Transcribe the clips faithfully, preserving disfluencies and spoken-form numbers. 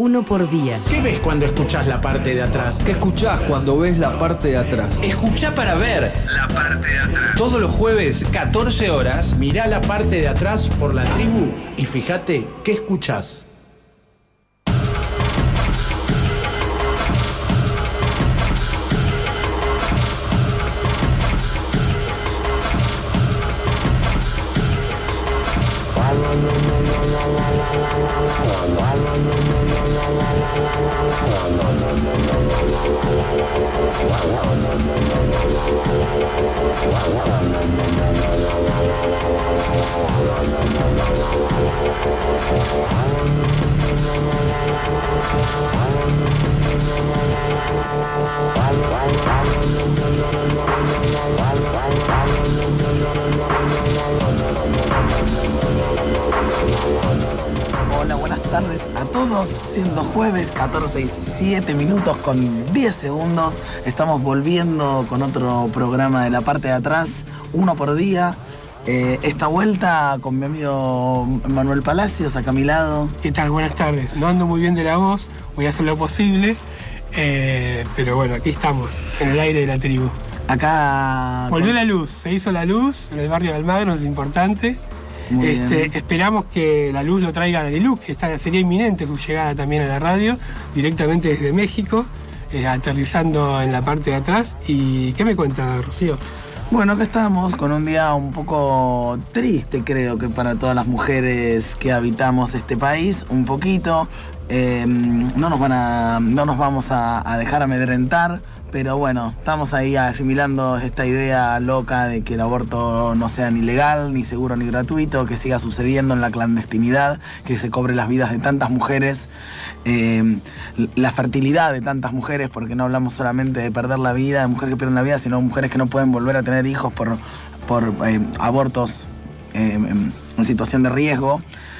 uno por día. ¿Qué ves cuando escuchás la parte de atrás? ¿Qué escuchás cuando ves la parte de atrás? Escuchá para ver la parte de atrás. Todos los jueves, catorce horas. Mirá la parte de atrás por La Tribu y fíjate qué escuchás. Hola, buenas tardes a todos, siendo jueves, catorce y siete minutos con diez segundos. Estamos volviendo con otro programa de la parte de atrás, uno por día. Eh, esta vuelta con mi amigo Manuel Palacios, acá a mi lado. ¿Qué tal? Buenas tardes. No ando muy bien de la voz, voy a hacer lo posible, eh, pero bueno, aquí estamos, en el aire de la tribu. Acá... Volvió con... la luz, se hizo la luz en el barrio de Almagro, es importante. Este, esperamos que la luz lo traiga Dariluz, que está, sería inminente su llegada también a la radio, directamente desde México, eh, aterrizando en la parte de atrás. ¿Y qué me cuenta, Rocío? Bueno, acá estamos con un día un poco triste, creo que para todas las mujeres que habitamos este país, un poquito. Eh, no nos van a, no nos vamos a, a dejar amedrentar, pero bueno, estamos ahí asimilando esta idea loca de que el aborto no sea ni legal, ni seguro, ni gratuito, que siga sucediendo en la clandestinidad, que se cobre las vidas de tantas mujeres, eh, la fertilidad de tantas mujeres, porque no hablamos solamente de perder la vida, de mujeres que pierden la vida, sino mujeres que no pueden volver a tener hijos por, por eh, abortos eh, en situación de riesgo.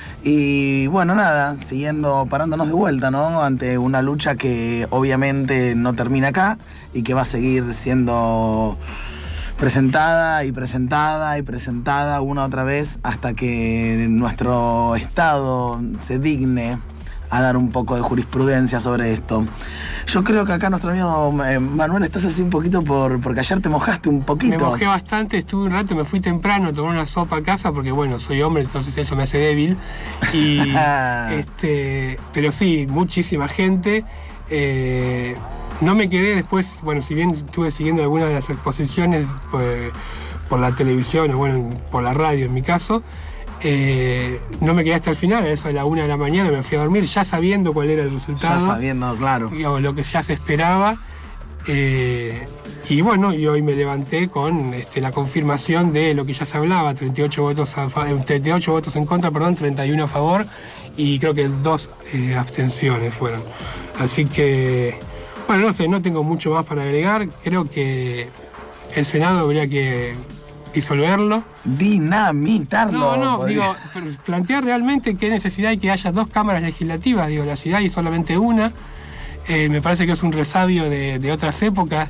Y bueno, nada, siguiendo, parándonos de vuelta, ¿no? Ante una lucha que obviamente no termina acá y que va a seguir siendo presentada y presentada y presentada una otra vez hasta que nuestro Estado se digne a dar un poco de jurisprudencia sobre esto. Yo creo que acá nuestro amigo eh, Manuel, estás así un poquito por... porque ayer te mojaste un poquito. Me mojé bastante, estuve un rato, me fui temprano, tomé una sopa a casa porque bueno, soy hombre, entonces eso me hace débil. Y este, pero sí, muchísima gente. Eh, no me quedé después, bueno, si bien estuve siguiendo algunas de las exposiciones pues, por la televisión o bueno, por la radio en mi caso, Eh, no me quedé hasta el final, a eso de la una de la mañana me fui a dormir ya sabiendo cuál era el resultado. Ya sabiendo, claro. Digamos, lo que ya se esperaba. Eh, y bueno, y hoy me levanté con este, la confirmación de lo que ya se hablaba, treinta y ocho votos, a, treinta y ocho votos en contra, perdón, treinta y uno a favor, y creo que dos eh, abstenciones fueron. Así que, bueno, no sé, no tengo mucho más para agregar. Creo que el Senado habría que disolverlo. Dinamitarlo. No, no, podría. digo, plantear realmente qué necesidad hay que haya dos cámaras legislativas. Digo, la ciudad hay solamente una. Eh, me parece que es un resabio de, de otras épocas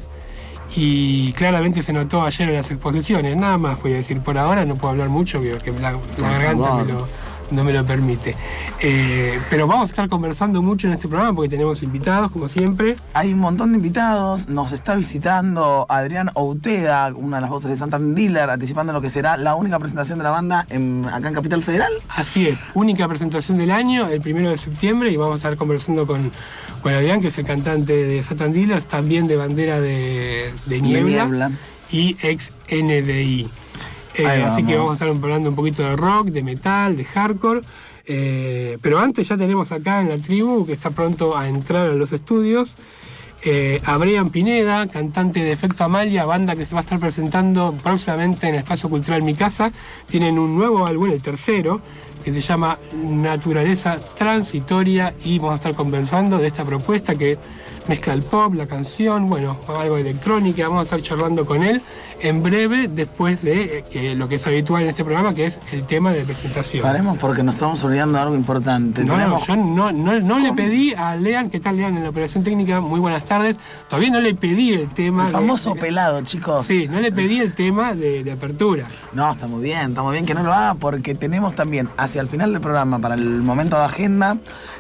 y claramente se notó ayer en las exposiciones. Nada más voy a decir por ahora, no puedo hablar mucho porque la, la garganta me lo, no me lo permite. Eh, pero vamos a estar conversando mucho en este programa porque tenemos invitados, como siempre. Hay un montón de invitados. Nos está visitando Adrián Outeda, una de las voces de Santander, anticipando lo que será la única presentación de la banda en, acá en Capital Federal. Así es, única presentación del año, el primero de septiembre, y vamos a estar conversando con, con Adrián, que es el cantante de Santander, también de Bandera de, de Niebla, Niebla y ex N D I. Eh, así que vamos a estar hablando un poquito de rock, de metal, de hardcore. Eh, pero antes ya tenemos acá en la tribu, que está pronto a entrar a los estudios, eh, a Brian Pineda, cantante de Efecto Amalia, banda que se va a estar presentando próximamente en el Espacio Cultural Mi Casa. Tienen un nuevo álbum, el tercero, que se llama Naturaleza Transitoria, y vamos a estar conversando de esta propuesta que mezcla el pop, la canción, bueno, algo de electrónica. Vamos a estar charlando con él en breve, después de eh, lo que es habitual en este programa, que es el tema de presentación. Paremos porque nos estamos olvidando de algo importante. No, Tenemos... no, yo no, no, no le pedí a Lean, ¿qué tal Lean en la operación técnica? Muy buenas tardes. Todavía no le pedí el tema. El famoso de, pelado, chicos. Sí, no le pedí el tema de, de apertura. No, está muy bien, está muy bien que no lo haga porque tenemos también hacia el final del programa, para el momento de agenda,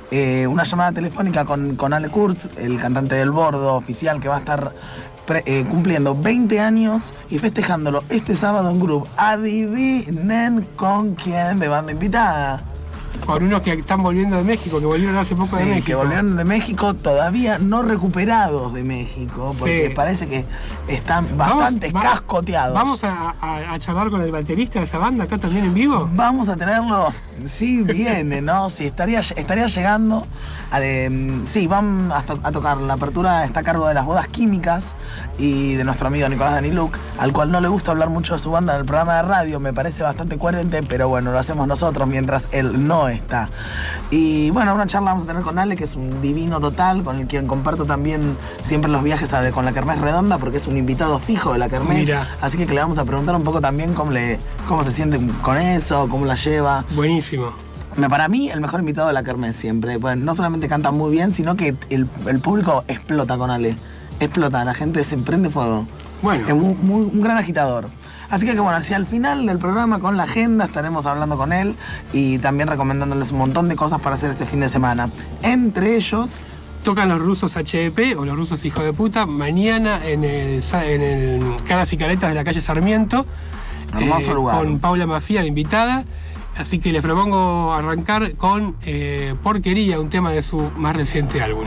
eh, una llamada telefónica con, con Ale Kurtz, el cantante del Bordo oficial, que va a estar pre, eh, cumpliendo veinte años y festejándolo este sábado en Groove. Adivinen con quién de banda invitada. Con unos que están volviendo de México, que volvieron hace poco sí, de México. que volvieron de México, todavía no recuperados de México, porque sí. parece que están bastante vamos, cascoteados. ¿Vamos a, a, a charlar con el baterista de esa banda acá también en vivo? Vamos a tenerlo, sí viene, ¿no? Sí, estaría, estaría llegando. A de, sí, van a, to- a tocar. La apertura está a cargo de Las Bodas Químicas y de nuestro amigo Nicolás Daniluk, al cual no le gusta hablar mucho de su banda en el programa de radio. Me parece bastante coherente, pero bueno, lo hacemos nosotros mientras él no está. Y bueno, una charla vamos a tener con Ale, que es un divino total, con el quien comparto también siempre los viajes a, con la Kermés Redonda, porque es un invitado fijo de la Kermés. Mira. Así que, que le vamos a preguntar un poco también cómo, le, cómo se siente con eso, cómo la lleva. Buenísimo. Para mí, el mejor invitado de la Kermés siempre. Bueno, no solamente canta muy bien, sino que el, el público explota con Ale. Explota, la gente se prende fuego. Bueno. Es muy, muy, un gran agitador. Así que, que bueno, hacia el final del programa con la agenda estaremos hablando con él y también recomendándoles un montón de cosas para hacer este fin de semana. Entre ellos... Tocan los rusos H D P o los rusos hijos de puta mañana en el, en el Caras y Caretas de la calle Sarmiento. Hermoso eh, lugar. Con Paula Mafia de invitada. Así que les propongo arrancar con eh, Porquería, un tema de su más reciente álbum.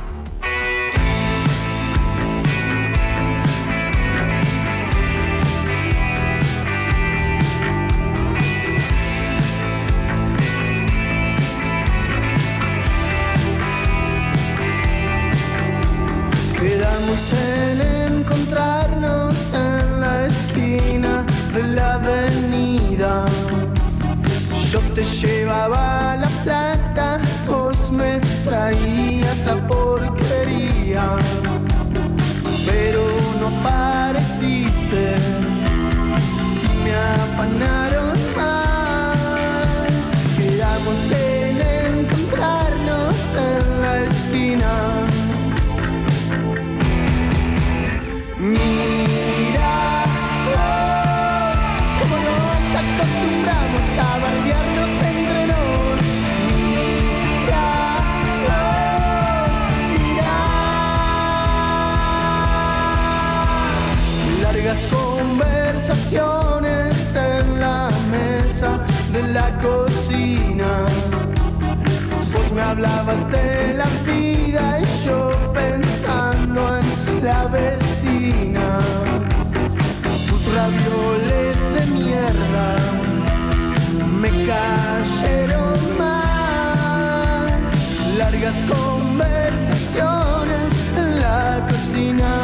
Quedamos en encontrarnos en la esquina de la avenida. Yo te llevaba la plata, vos me traías la porquería. Pero no pareciste y me afanaron mal. Quedamos en encontrarnos en la esquina. Mira vos, cómo nos acostumbramos a bardearnos entre nos. Mira vos, mira. Largas conversaciones en la mesa de la cocina. Vos me hablabas de la vida y yo pensando en la vecina. Tus ravioles de mierda me cayeron mal. Largas conversaciones en la cocina.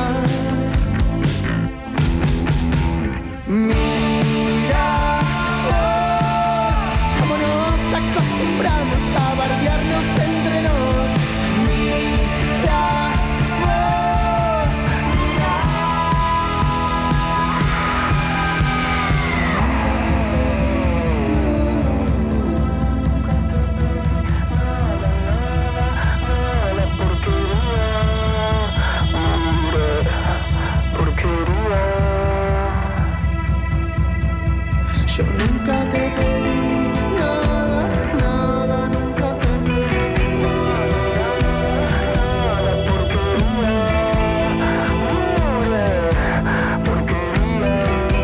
Mira vos, cómo nos acostumbramos a bardearnos entre nos. Mira vos, la porquería, porquería. Yo nunca te pedí nada, nada, nunca te pedí nada, nada, porquería, porquería.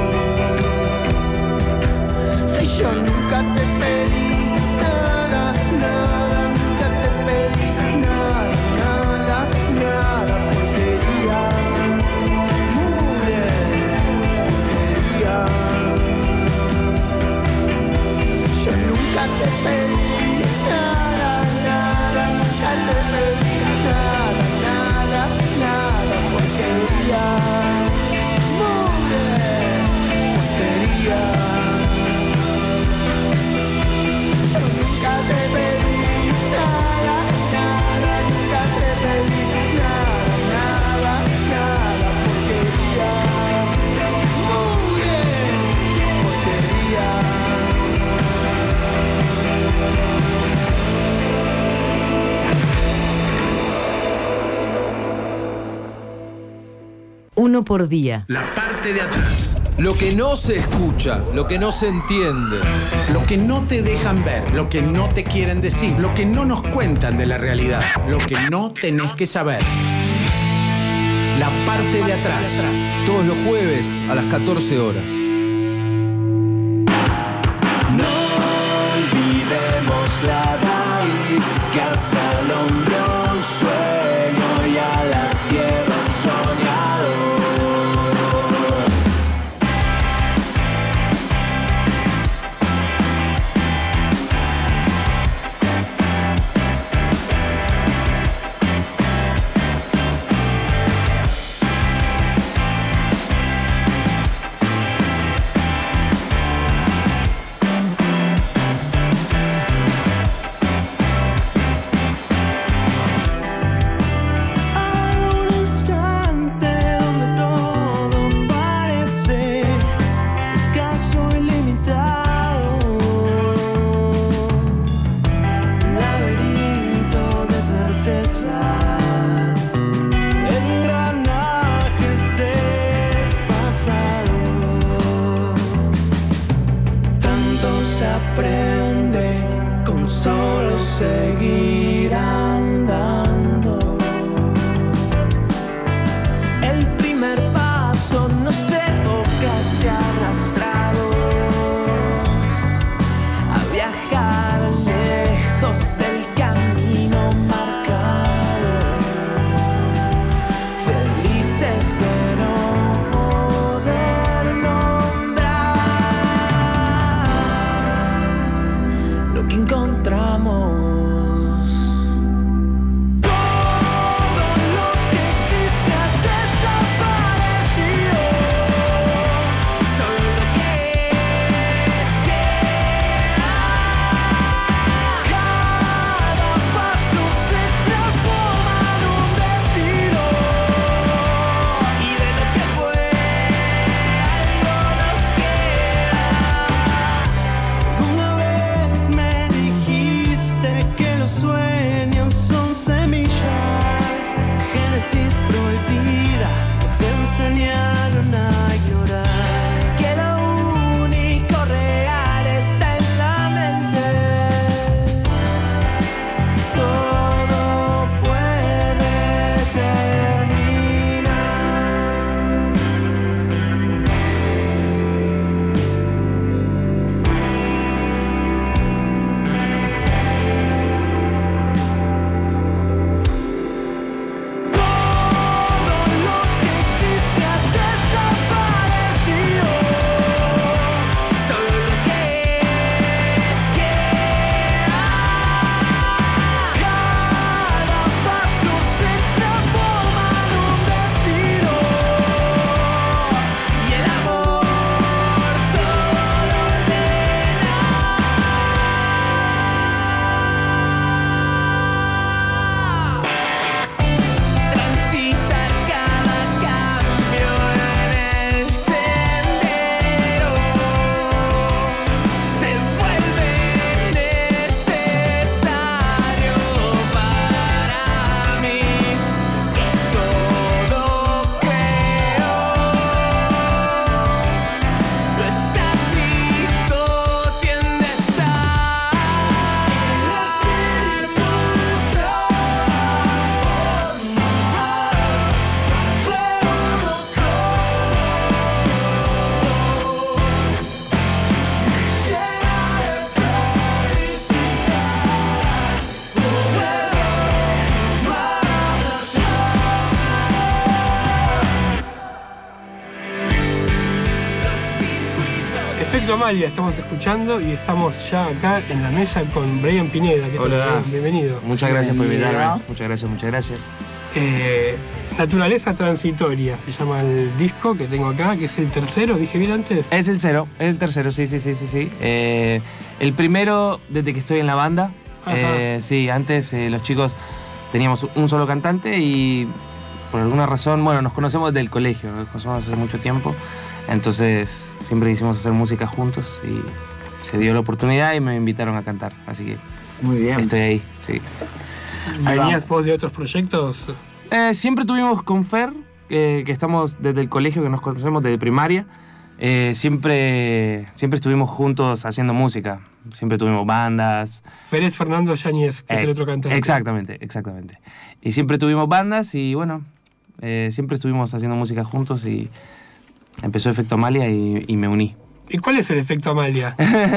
Si yo nunca te pedí nada, nada, nunca te pedí nada, nada, nada, porquería, mugre, porquería. Yo nunca te pedí nada, nada, nunca te pedí nada, nada, nada, porquería, mugre, porquería. Yo nunca te pedí nada, nada, nunca te pedí nada, nada, nada, porquería, mugre, porquería. Uno por día. La parte de atrás. Lo que no se escucha, lo que no se entiende. Lo que no te dejan ver, lo que no te quieren decir, lo que no nos cuentan de la realidad, lo que no tenés que saber. La parte de atrás. Todos los jueves a las catorce horas. No olvidemos la raíz que hace al hombre un sueño y a la tierra un soñador. Seguir andando. El primer paso nos llevó casi arrastrados a viajar lejos del camino marcado, felices de no poder nombrar lo que encontramos. Enseñaron a ignorar que lo único real está en la mente. Todo puede terminar. Efecto Amalia estamos escuchando y estamos ya acá en la mesa con Brian Pineda. ¿Qué tal? Hola. Bienvenido. Muchas gracias por Bienvenido. invitarme. Muchas gracias, muchas gracias. Eh, Naturaleza Transitoria se llama el disco que tengo acá, que es el tercero, dije bien antes. Es el cero, es el tercero, sí, sí, sí, sí, sí. Eh, el primero desde que estoy en la banda. Eh, sí, antes eh, los chicos teníamos un solo cantante y por alguna razón, bueno, nos conocemos desde el colegio, nos conocemos hace mucho tiempo. Entonces siempre quisimos hacer música juntos y se dio la oportunidad y me invitaron a cantar. Así que Muy bien. estoy ahí, sí. ¿Venías vos de otros proyectos? Eh, siempre tuvimos con Fer, eh, que estamos desde el colegio, que nos conocemos desde primaria. eh, siempre, siempre estuvimos juntos haciendo música. Siempre tuvimos bandas. Férez Fernando Yáñez, que eh, es el otro cantante. Exactamente, exactamente. Y siempre tuvimos bandas y bueno, eh, siempre estuvimos haciendo música juntos y empezó Efecto Amalia y, y me uní. ¿Y cuál es el efecto Amalia?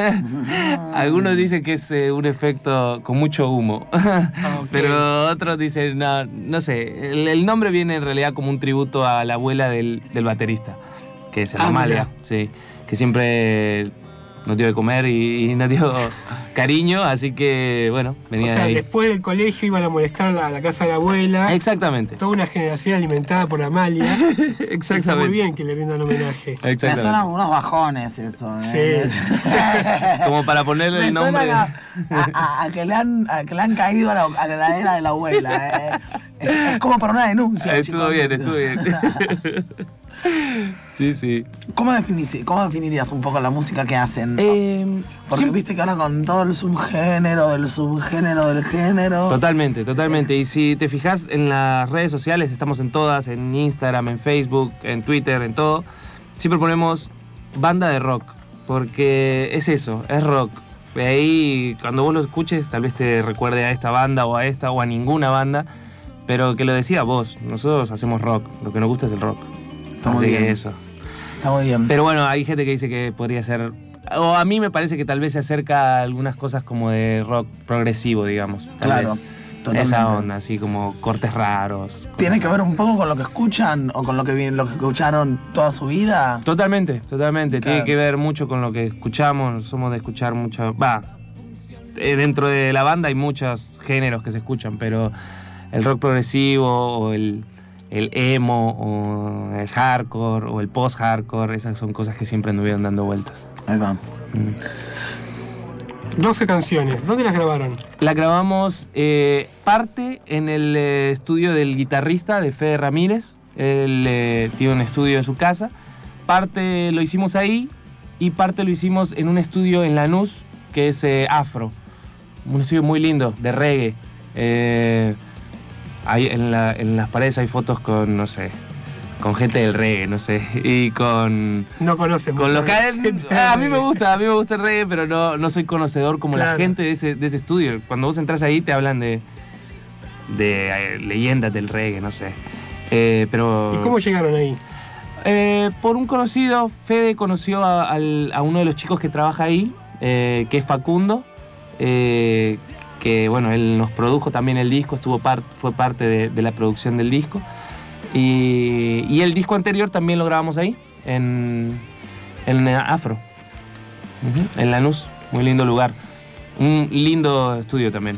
Algunos dicen que es eh, un efecto con mucho humo, okay. Pero otros dicen, no, no sé, el, el nombre viene en realidad como un tributo a la abuela del, del baterista, que es el ah, Amalia, sí, que siempre nos dio de comer y, y nos dio cariño, así que bueno, venía o sea, de ahí. Después del colegio iban a molestar a la, a la casa de la abuela. Exactamente. Toda una generación alimentada por Amalia. Exactamente. Está muy bien que le rindan homenaje. Me suenan unos bajones eso. ¿eh? Sí. Como para ponerle Me el nombre. A, a, a, a, que le han, a que le han caído a la, a la heladera de la abuela. ¿eh? Es, es como para una denuncia. Estuvo chicos. bien, estuvo bien. Sí, sí. ¿Cómo, definís, ¿Cómo definirías un poco la música que hacen? Eh, Porque sí. viste que ahora con todo el subgénero, del subgénero, del género. Totalmente, totalmente. Y si te fijas en las redes sociales, estamos en todas, en Instagram, en Facebook, en Twitter, en todo. Siempre ponemos banda de rock, porque es eso, es rock. De ahí, cuando vos lo escuches, tal vez te recuerde a esta banda o a esta o a ninguna banda, pero que lo decía vos, nosotros hacemos rock, lo que nos gusta es el rock. Está muy Así bien. que eso. Está muy bien. Pero bueno, hay gente que dice que podría ser, o a mí me parece que tal vez se acerca a algunas cosas como de rock progresivo, digamos. Tal Claro, vez. totalmente. Esa onda, así como cortes raros. ¿Tiene que ver un poco con lo que escuchan o con lo que, vi- lo que escucharon toda su vida? Totalmente, totalmente. Claro. Tiene que ver mucho con lo que escuchamos. Somos de escuchar mucho. Va, eh, dentro de la banda hay muchos géneros que se escuchan, pero el rock progresivo o el, el emo o el hardcore o el post-hardcore, esas son cosas que siempre anduvieron dando vueltas. Ahí va. Mm. doce canciones. ¿Dónde las grabaron? La grabamos eh, parte en el eh, estudio del guitarrista de Fede Ramírez. Él eh, tiene un estudio en su casa. Parte lo hicimos ahí y parte lo hicimos en un estudio en Lanús, que es eh, Afro. Un estudio muy lindo, de reggae. Eh, hay, en, la, en las paredes hay fotos con, no sé, con gente del reggae, no sé, y con... No conoces Con mucho local, gente del a mí me reggae. gusta, a mí me gusta el reggae, pero no, no soy conocedor como Claro. la gente de ese, de ese estudio. Cuando vos entras ahí te hablan de, de eh, leyendas del reggae, no sé. Eh, pero... ¿Y cómo llegaron ahí? Eh, por un conocido, Fede conoció a, al- a uno de los chicos que trabaja ahí, eh, que es Facundo, eh, que bueno, él nos produjo también el disco, estuvo par- fue parte de, de la producción del disco. Y, y el disco anterior también lo grabamos ahí, en, en Afro, Ujú, en Lanús, muy lindo lugar. Un lindo estudio también.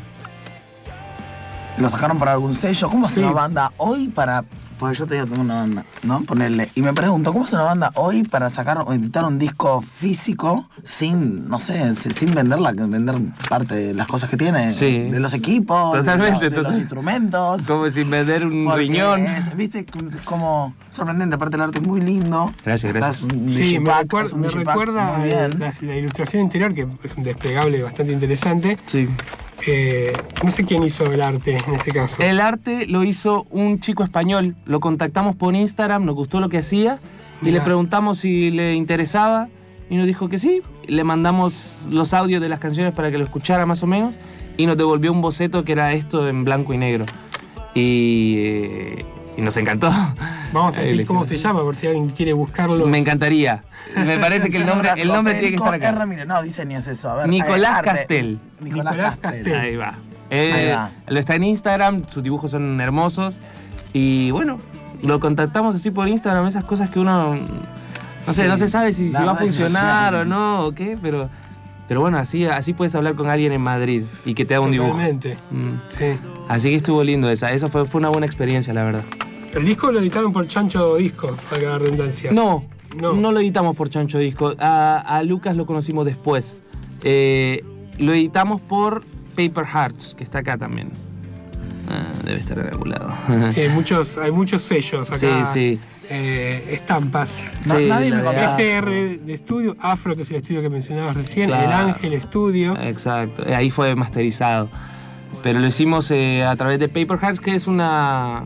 ¿Lo sacaron para algún sello? ¿Cómo es Sí. una banda hoy para...? Porque yo te digo, tengo una banda, ¿no? Ponerle. Y me pregunto, ¿cómo es una banda hoy para sacar o editar un disco físico sin, no sé, sin venderla, vender parte de las cosas que tiene? Sí. De los equipos, Totalmente, de, los- de los total. instrumentos. Como sin vender un Porque riñón. es, Viste, como sorprendente. Aparte el arte es muy lindo. Gracias, gracias. Estás un Sí, me, digipack, recuer- es un me digipack recuerda muy a bien. la, la ilustración interior, que es un desplegable bastante interesante. Sí. Eh, no sé quién hizo el arte en este caso. El arte lo hizo un chico español. Lo contactamos por Instagram, nos gustó lo que hacía y Mirá. le preguntamos si le interesaba y nos dijo que sí. Le mandamos los audios de las canciones para que lo escuchara más o menos y nos devolvió un boceto que era esto en blanco y negro. Y, eh, y nos encantó. Vamos a Ahí decir le cómo hicimos. se llama, por si alguien quiere buscarlo. Me encantaría. Me parece que el nombre, el nombre tiene que estar R. acá. Ramírez, no, diseño es eso. A ver, Nicolás eh, arte. Castel. Nicolás, Nicolás Castel. Castel. Ahí va. Eh, Ahí va. Lo está en Instagram, sus dibujos son hermosos. Y bueno, lo contactamos así por Instagram, esas cosas que uno. No sé, Sí, no se sabe si, si las va a redes funcionar sociales. o no, o qué, pero. Pero bueno, así, así puedes hablar con alguien en Madrid y que te haga un dibujo. Totalmente. Mm. Sí. Así que estuvo lindo esa. Eso fue, fue una buena experiencia, la verdad. El disco lo editaron por Chancho Disco, para la redundancia. No, No. no, lo editamos por Chancho Disco. A, a Lucas lo conocimos después. Eh, lo editamos por Paper Hearts, que está acá también. Ah, debe estar en algún lado. Eh, muchos, hay muchos sellos acá. Sí, sí. eh, estampas. No, Sí, nadie la me verdad. copiaba. F R de estudio, Afro, que es el estudio que mencionabas recién, Claro. El Ángel Estudio. Exacto, eh, ahí fue masterizado. Pero lo hicimos eh, a través de Paper Hearts, que es una,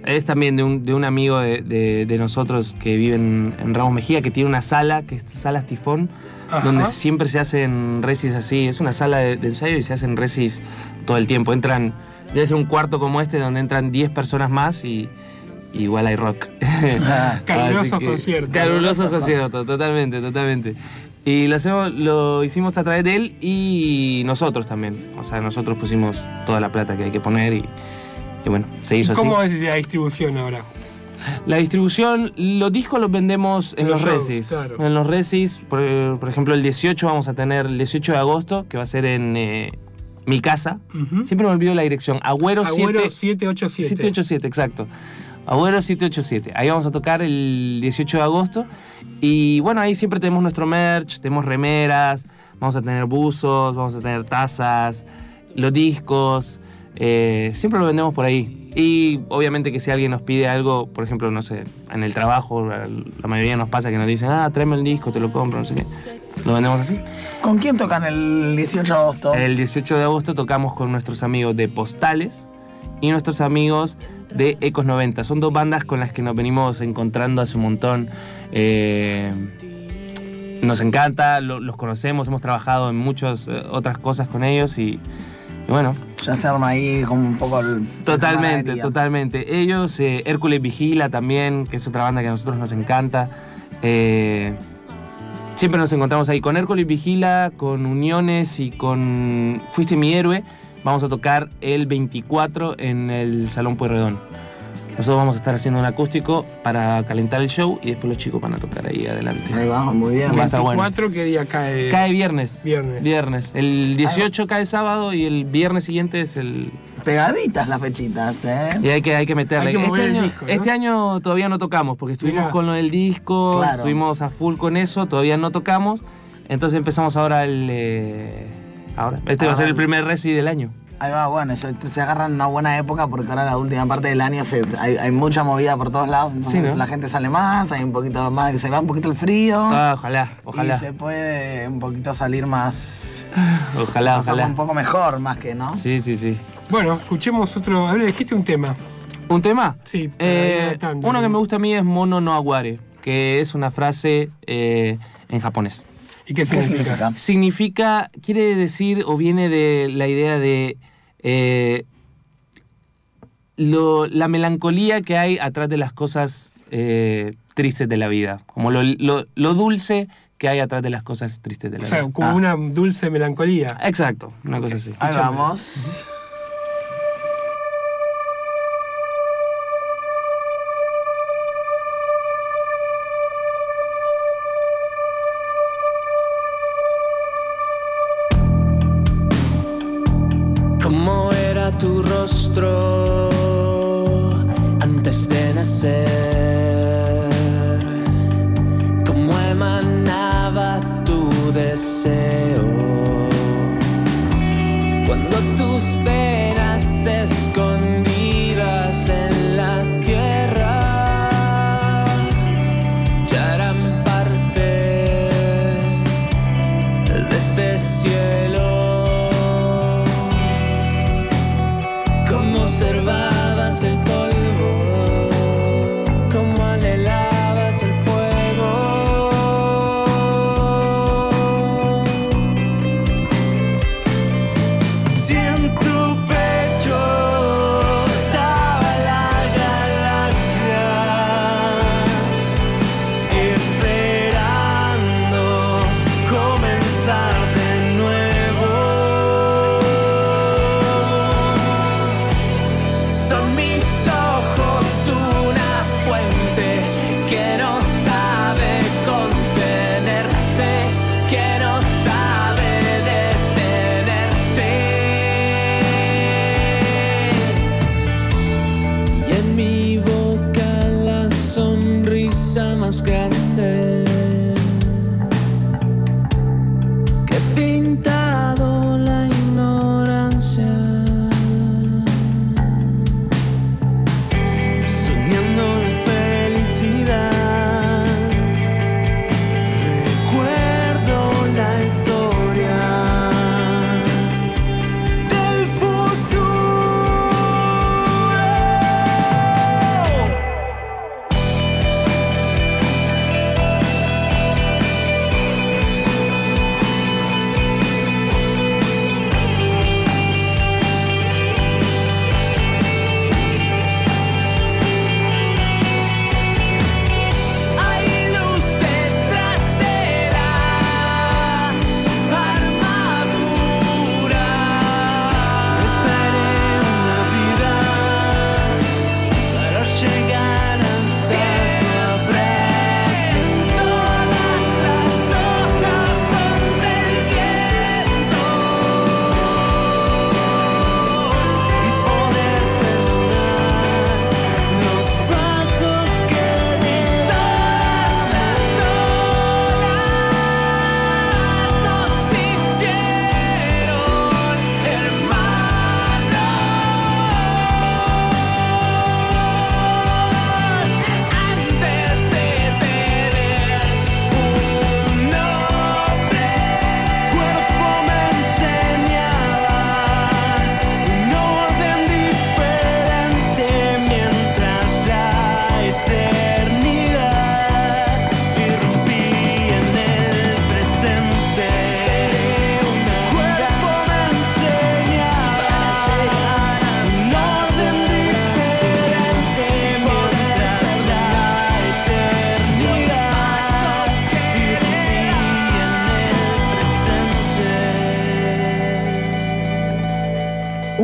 Es también de un, de un amigo de, de, de nosotros que vive en, en Ramos Mejía, que tiene una sala, que es Salas Tifón, Ajá. donde siempre se hacen recis así. Es una sala de, de ensayo y se hacen recis todo el tiempo. Entran, debe ser un cuarto como este donde entran diez personas más y, y igual hay rock. Calurosos conciertos. Calurosos conciertos, totalmente, totalmente. Y lo, hacemos, lo hicimos a través de él y nosotros también. O sea, nosotros pusimos toda la plata que hay que poner y, y bueno, se hizo ¿Y cómo así. es la distribución ahora? La distribución, los discos los vendemos en los, los shows, recis. Claro. En los recis, por, por ejemplo, el dieciocho vamos a tener, el dieciocho de agosto, que va a ser en eh, mi casa. Uh-huh. Siempre me olvido la dirección. Agüero, Agüero siete ocho siete. siete ocho siete, exacto. Agüero siete ocho siete. Ahí vamos a tocar el dieciocho de agosto. Y bueno, ahí siempre tenemos nuestro merch, tenemos remeras, vamos a tener buzos, vamos a tener tazas, los discos. Eh, siempre lo vendemos por ahí. Y obviamente que si alguien nos pide algo, por ejemplo, no sé, en el trabajo, la mayoría nos pasa que nos dicen, ah, tráeme el disco, te lo compro, no sé qué. Lo vendemos así. ¿Con quién tocan el dieciocho de agosto? El dieciocho de agosto tocamos con nuestros amigos de Postales y nuestros amigos de Ecos noventa. Son dos bandas con las que nos venimos encontrando hace un montón. Eh, nos encanta, lo, los conocemos, hemos trabajado en muchas eh, otras cosas con ellos y, y bueno. Ya se arma ahí como un poco el... Totalmente, totalmente. Ellos, eh, Hércules Vigila también, que es otra banda que a nosotros nos encanta. Eh, siempre nos encontramos ahí con Hércules Vigila, con Uniones y con Fuiste mi héroe. Vamos a tocar el veinticuatro en el Salón Pueyrredón. Nosotros vamos a estar haciendo un acústico para calentar el show y después los chicos van a tocar ahí adelante. Ahí vamos, muy bien. ¿El veinticuatro qué día cae? Cae viernes. Viernes. Viernes. El dieciocho cae sábado y el viernes siguiente es el... Pegaditas las fechitas, ¿eh? Y hay que, hay que meterle. Hay que este, año, disco, ¿no? este año todavía no tocamos porque estuvimos Mirá. con lo del disco, claro. estuvimos a full con eso, todavía no tocamos. Entonces empezamos ahora el... Eh, ahora. Este ah, va a ser el primer reci del año. Ahí va, bueno, se, se agarran una buena época porque ahora la última parte del año se, hay, hay mucha movida por todos lados, entonces sí, ¿no? la gente sale más, hay un poquito más, se va un poquito el frío. Ah, ojalá, ojalá. Y se puede un poquito salir más... Ojalá, ojalá. Un poco mejor, más que, ¿no? Sí, sí, sí. Bueno, escuchemos otro... A ver, dijiste un tema. ¿Un tema? Sí. Eh, uno que me gusta a mí es Mono no Aguare, que es una frase eh, en japonés. ¿Y qué significa? ¿Qué significa? Significa, quiere decir o viene de la idea de eh, lo, la melancolía que hay atrás de las cosas eh, tristes de la vida, como lo, lo, lo dulce que hay atrás de las cosas tristes de la o vida. O sea, como ah. una dulce melancolía. Exacto, una cosa así. Ahí vamos. ¿Cómo era tu rostro antes de nacer? ¿Cómo emanaba tu deseo? Cuando tus penas escondidas en la tierra ya eran parte de este cielo. Observabas el polvo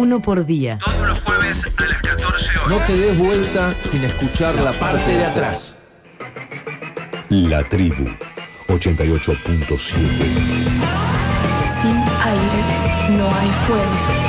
Uno por día. Todos los jueves a las catorce horas. No te des vuelta sin escuchar la, La parte de atrás. La Tribu, ochenta y ocho punto siete. Sin aire no hay fuego.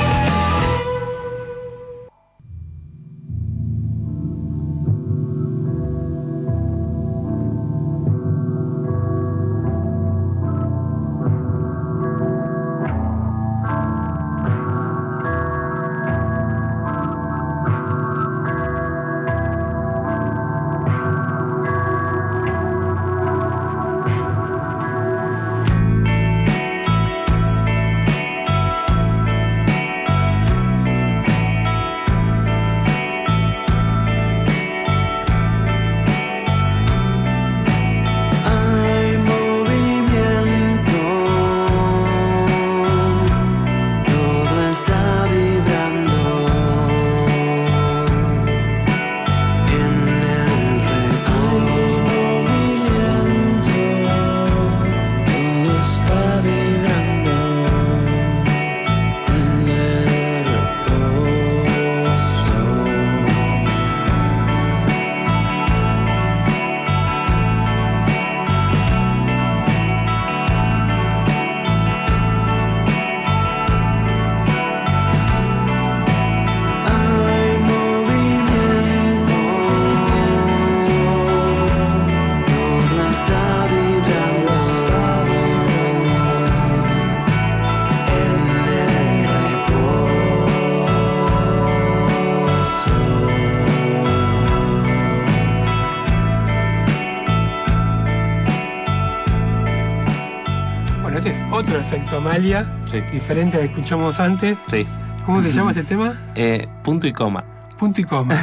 Otro efecto Amalia, Sí. diferente al que escuchamos antes. Sí. ¿Cómo se llama este tema? Eh, punto y coma. Punto y coma.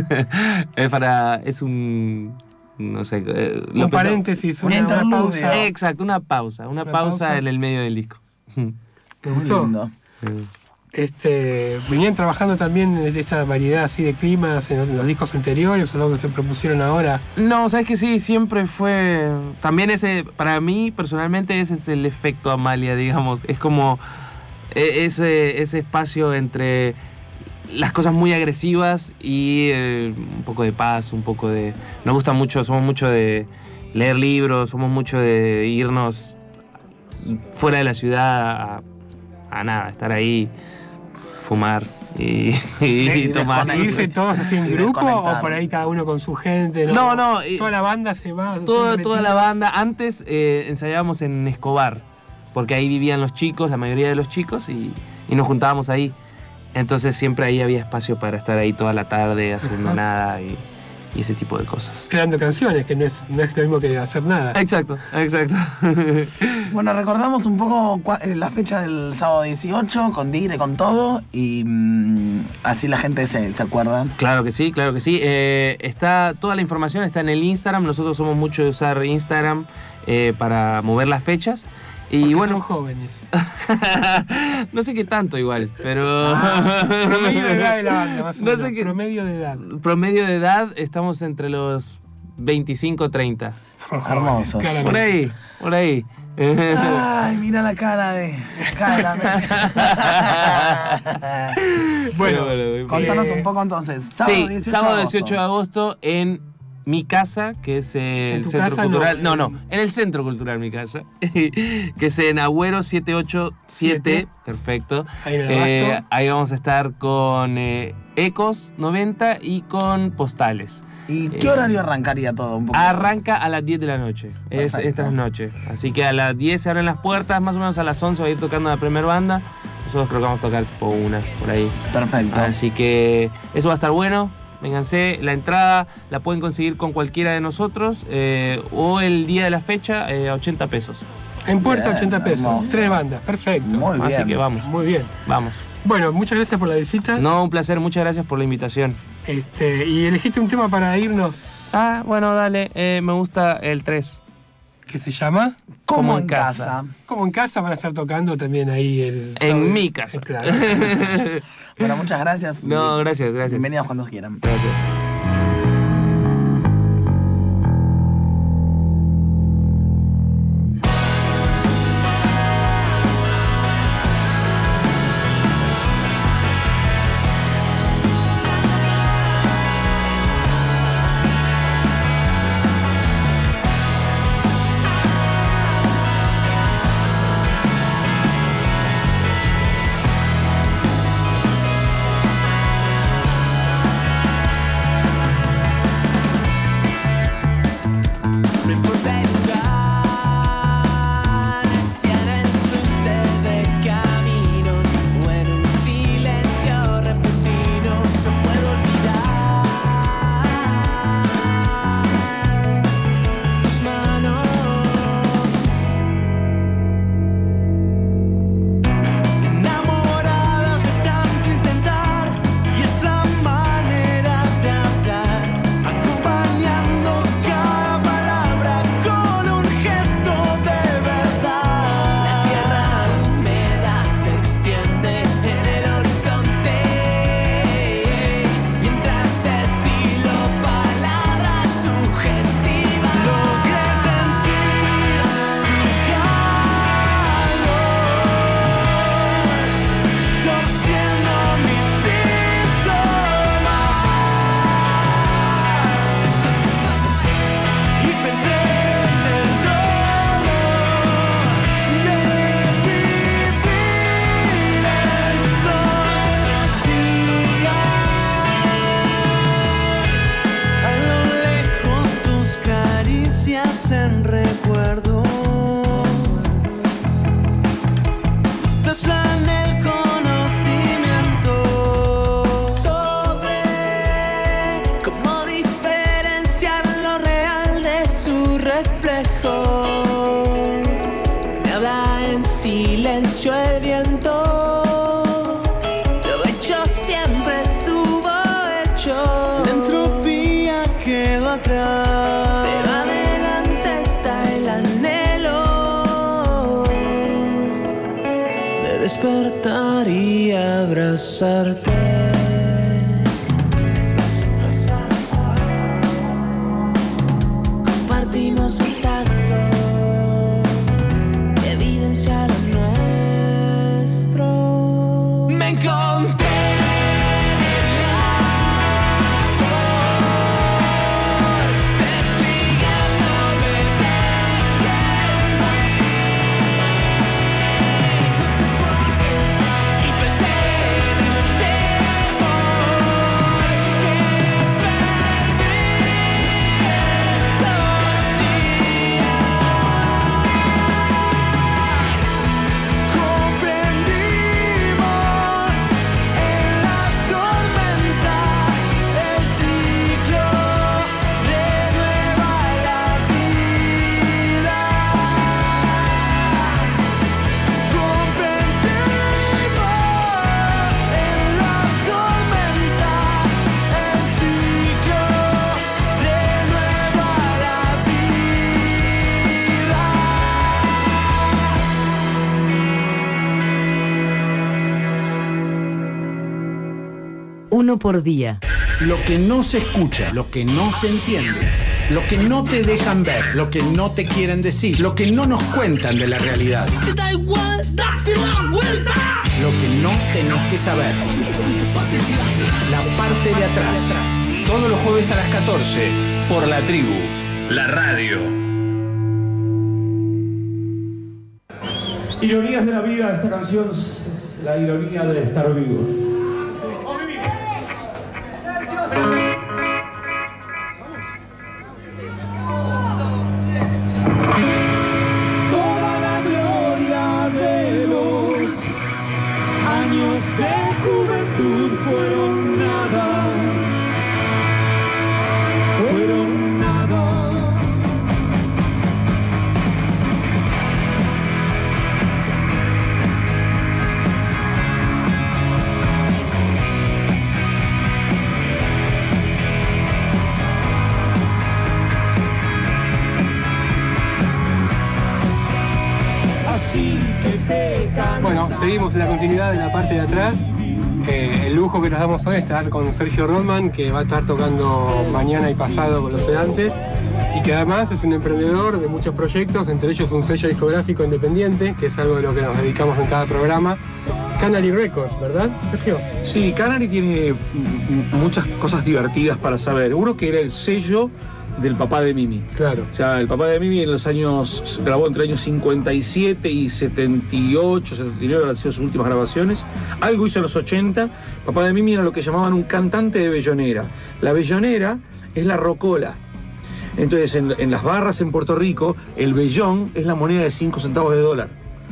es para. Es un. No sé. Eh, Un lo paréntesis, pensamos- una, una pausa. Exacto, una pausa. Una, Una pausa, pausa. en el medio del disco. Me gustó. lindo. Sí. Este, venían trabajando también en esta variedad así de climas en los discos anteriores o lo que se propusieron ahora. No, sabes que sí, siempre fue. También ese, para mí personalmente, ese es el efecto Amalia, digamos. Es como e- ese, ese espacio entre las cosas muy agresivas y eh, un poco de paz, un poco de. Nos gusta mucho, somos mucho de leer libros, somos mucho de irnos fuera de la ciudad a, a nada, estar ahí, fumar y, y Y tomar. desconectar. ¿Irse todos así en Y grupo o desconectar. por ahí cada uno con su gente? No, no, eh, Toda la banda se va. Toda, se toda retira. la banda. Antes eh, ensayábamos en Escobar, porque ahí vivían los chicos, la mayoría de los chicos, y, y nos juntábamos ahí. Entonces siempre ahí había espacio para estar ahí toda la tarde haciendo Ajá. nada y, y ese tipo de cosas. Creando canciones, que no es, no es lo mismo que hacer nada. Exacto, exacto. Bueno, recordamos un poco cua- eh, la fecha del sábado dieciocho, con Digre, con todo, y mm, así la gente se, se acuerda. Claro que sí, claro que sí. Eh, está, toda la información está en el Instagram. Nosotros somos mucho de usar Instagram eh, para mover las fechas. Y Porque bueno, son jóvenes. no sé qué tanto igual, pero... Promedio de edad de la banda, más o No menos. sé qué- Promedio de edad. Promedio de edad, estamos entre los veinticinco treinta. Son jóvenes, Hermosos. claramente. Por ahí, por ahí. Ay, mira la cara de. Cállame. Bueno, Bueno, Contanos eh, un poco entonces. Sábado Sí, dieciocho sábado de agosto. dieciocho de agosto en Mi Casa, que es ¿En el tu Centro casa? Cultural. No, No, en- no, en el Centro Cultural Mi Casa, que es en Agüero siete ocho siete. Siete. Perfecto. Ahí en el Eh, Abasto. ahí vamos a estar con eh, Ecos noventa y con Postales. ¿Y qué Eh, horario arrancaría todo? Un poco? Arranca a las diez de la noche, es, Perfecto. es trasnoche. Así que a las diez se abren las puertas, más o menos a las once va a ir tocando la primera banda. Nosotros creo que vamos a tocar tipo una, por ahí. Perfecto. Así que eso va a estar bueno. Vénganse, la entrada la pueden conseguir con cualquiera de nosotros eh, o el día de la fecha eh, a ochenta pesos. En Puerto Bien, ochenta pesos. hermoso. Tres bandas. Perfecto. Muy bien. Así que vamos, Muy bien. vamos. Bueno, muchas gracias por la visita. No, un placer, muchas gracias por la invitación. Este, y elegiste un tema para irnos Ah, bueno, dale, eh, me gusta el tres. que se llama Como como en en casa. casa. Como en casa. Van a estar tocando también ahí el En sábado. mi casa. Eh, Claro. Bueno, muchas gracias. No, gracias, gracias. Bienvenidos cuando quieran. Gracias. despertar y abrazarte. Compartimos el tacto, evidenciar lo nuestro. Me encontré. Uno por día. Lo que no se escucha, lo que no se entiende, lo que no te dejan ver, lo que no te quieren decir, lo que no nos cuentan de la realidad. Te da igual, date la vuelta. Lo que no tenés que saber. La parte de atrás. Todos los jueves a las catorce, por La Tribu, la radio. Ironías de la vida, esta canción es la ironía de estar vivo. Toda la gloria de los años de juventud fueron nada, fueron nada. Bueno, seguimos en la continuidad de la parte de atrás. Eh, el lujo que nos damos hoy es estar con Sergio Rodman, que va a estar tocando mañana y pasado con los Sedantes, y que además es un emprendedor de muchos proyectos, entre ellos un sello discográfico independiente, que es algo de lo que nos dedicamos en cada programa. Canary Records, ¿verdad, Sergio? Sí, Canary tiene muchas cosas divertidas para saber. Uno que era el sello del papá de Mimi. Claro. O sea, el papá de Mimi en los años, grabó entre años cincuenta y siete y setenta y ocho, setenta y nueve, han sido sus últimas grabaciones. Algo hizo en los ochenta. Papá de Mimi era lo que llamaban un cantante de bellonera. La bellonera es la rocola. Entonces, en, en las barras en Puerto Rico, el bellón es la moneda de cinco centavos de dólar.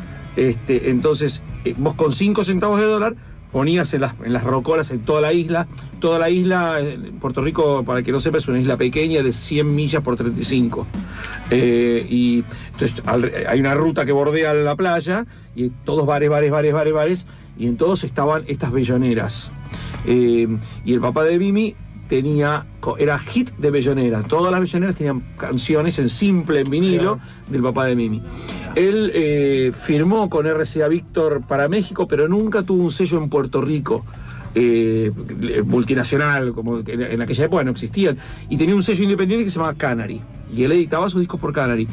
Este, entonces, eh, vos con cinco centavos de dólar ponías en las, en las rocolas en toda la isla. Toda la isla, Puerto Rico, para el que no sepa, es una isla pequeña de cien millas por treinta y cinco. Eh, y entonces hay una ruta que bordea la playa, y todos bares, bares, bares, bares, bares, y en todos estaban estas belloneras. Eh, y el papá de Mimi tenía, era hit de belloneras. Todas las belloneras tenían canciones en simple, en vinilo, claro, del papá de Mimi. Él eh, firmó con R C A Víctor para México, pero nunca tuvo un sello en Puerto Rico. Eh, multinacional, como en, en aquella época no existían, y tenía un sello independiente que se llamaba Canary, y él editaba sus discos por Canary.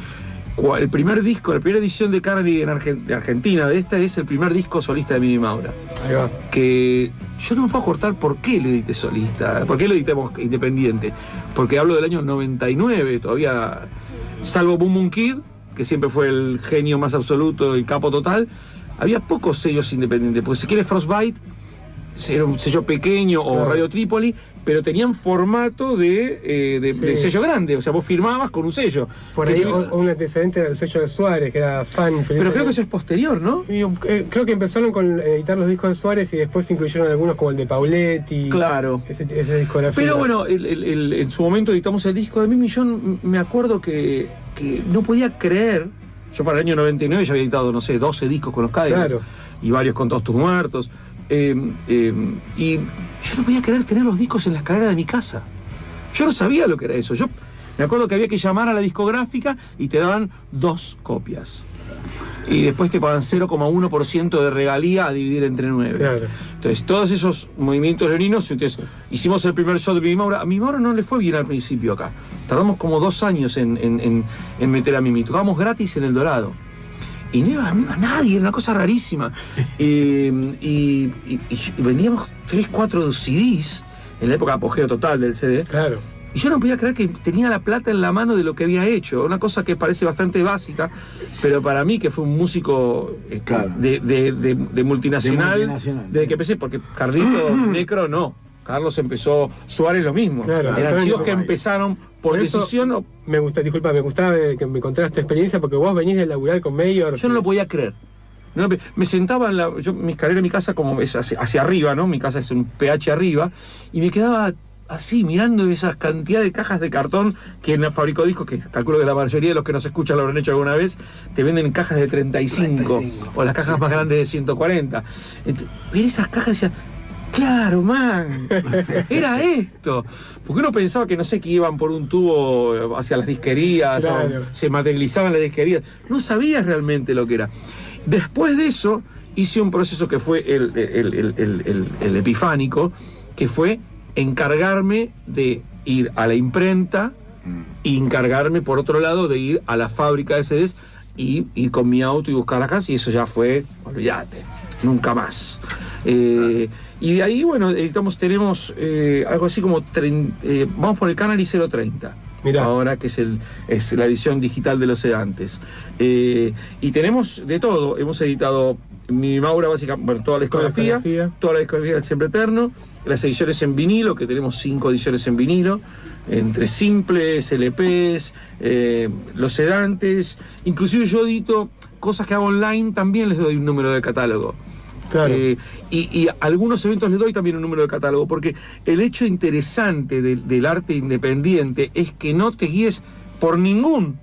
El primer disco, la primera edición de Canary en Argen- de Argentina, de esta, es el primer disco solista de Mimi Maura. Ahí va. Que yo no me puedo cortar por qué lo edité solista, por qué lo editamos independiente, porque hablo del año noventa y nueve, todavía, salvo Boom Boom Kid, que siempre fue el genio más absoluto, el capo total, había pocos sellos independientes, porque si quieres Frostbite era un sello pequeño, o claro, Radio Trípoli, pero tenían formato de, eh, de, sí, de sello grande, o sea, vos firmabas con un sello. Por ahí tenía... un antecedente era el sello de Suárez, que era fan. Pero creo que eso es posterior, ¿no? Y, eh, creo que empezaron con editar los discos de Suárez y después incluyeron algunos como el de Pauletti. Claro. Ese, ese discografía. Pero bueno, el, el, el, en su momento editamos el disco de Mimi, yo me acuerdo que, que no podía creer, yo para el año noventa y nueve ya había editado, no sé, doce discos con los Cadillacs, claro, y varios con Todos Tus Muertos. Eh, eh, y yo no podía querer tener los discos en la escalera de mi casa. Yo no sabía lo que era eso. Yo me acuerdo que había que llamar a la discográfica y te daban dos copias. y después te pagan cero coma uno por ciento de regalía a dividir entre nueve. Claro. Entonces, todos esos movimientos leoninos, entonces hicimos el primer show de Mimi Maura. A Mimi Maura no le fue bien al principio acá. Tardamos como dos años en, en, en, en meter a Mimi. Tocábamos gratis en El Dorado. Y no iba a nadie, era una cosa rarísima. eh, y, y, y vendíamos tres, cuatro C Ds en la época de apogeo total del C D. Claro. Y yo no podía creer que tenía la plata en la mano de lo que había hecho. Una cosa que parece bastante básica, pero para mí, que fue un músico este, Claro. de, de, de, de multinacional, De multinacional. desde que empecé, porque Carlito Necro no. Carlos empezó, Suárez lo mismo. Claro, Eran eso chicos es que lo- empezaron por, Por eso decisión. O, Me gusta, disculpa, me gustaba que me contaras tu experiencia porque vos venís de laburar con Mayor. yo no lo podía creer. No, me- me sentaba en la. Yo, mi escalera en mi casa, como es hacia, hacia arriba, ¿no? Mi casa es un pH arriba, y me quedaba así, mirando esas cantidad de cajas de cartón que en la Fabricó Discos, que calculo que la mayoría de los que nos escuchan lo habrán hecho alguna vez, te venden cajas de treinta y cinco, treinta y cinco. o las cajas más grandes de ciento cuarenta. Entonces, ver esas cajas y decía, claro, man, era esto. Porque uno pensaba que, no sé, que iban por un tubo hacia las disquerías, Claro. o se materializaban las disquerías. No sabías realmente lo que era. Después de eso, hice un proceso que fue el, el, el, el, el, el epifánico, que fue encargarme de ir a la imprenta y encargarme, por otro lado, de ir a la fábrica de C Ds y ir con mi auto y buscar las casas, y eso ya fue, olvídate, nunca más. Eh, y de ahí, bueno, editamos, tenemos eh, algo así como, trein- eh, vamos por el Canary cero treinta. Mirá. Ahora, que es, el, es la edición digital de los sedantes. Eh, y tenemos de todo. Hemos editado Mimi Maura, básicamente, bueno, toda la discografía, discografía. toda la discografía del Siempre Eterno, las ediciones en vinilo, que tenemos cinco ediciones en vinilo, entre simples, L Ps, eh, los sedantes. Inclusive yo edito cosas que hago online, también les doy un número de catálogo. Claro. Eh, y, y a algunos eventos les doy también un número de catálogo, porque el hecho interesante de- del arte independiente es que no te guíes por ningún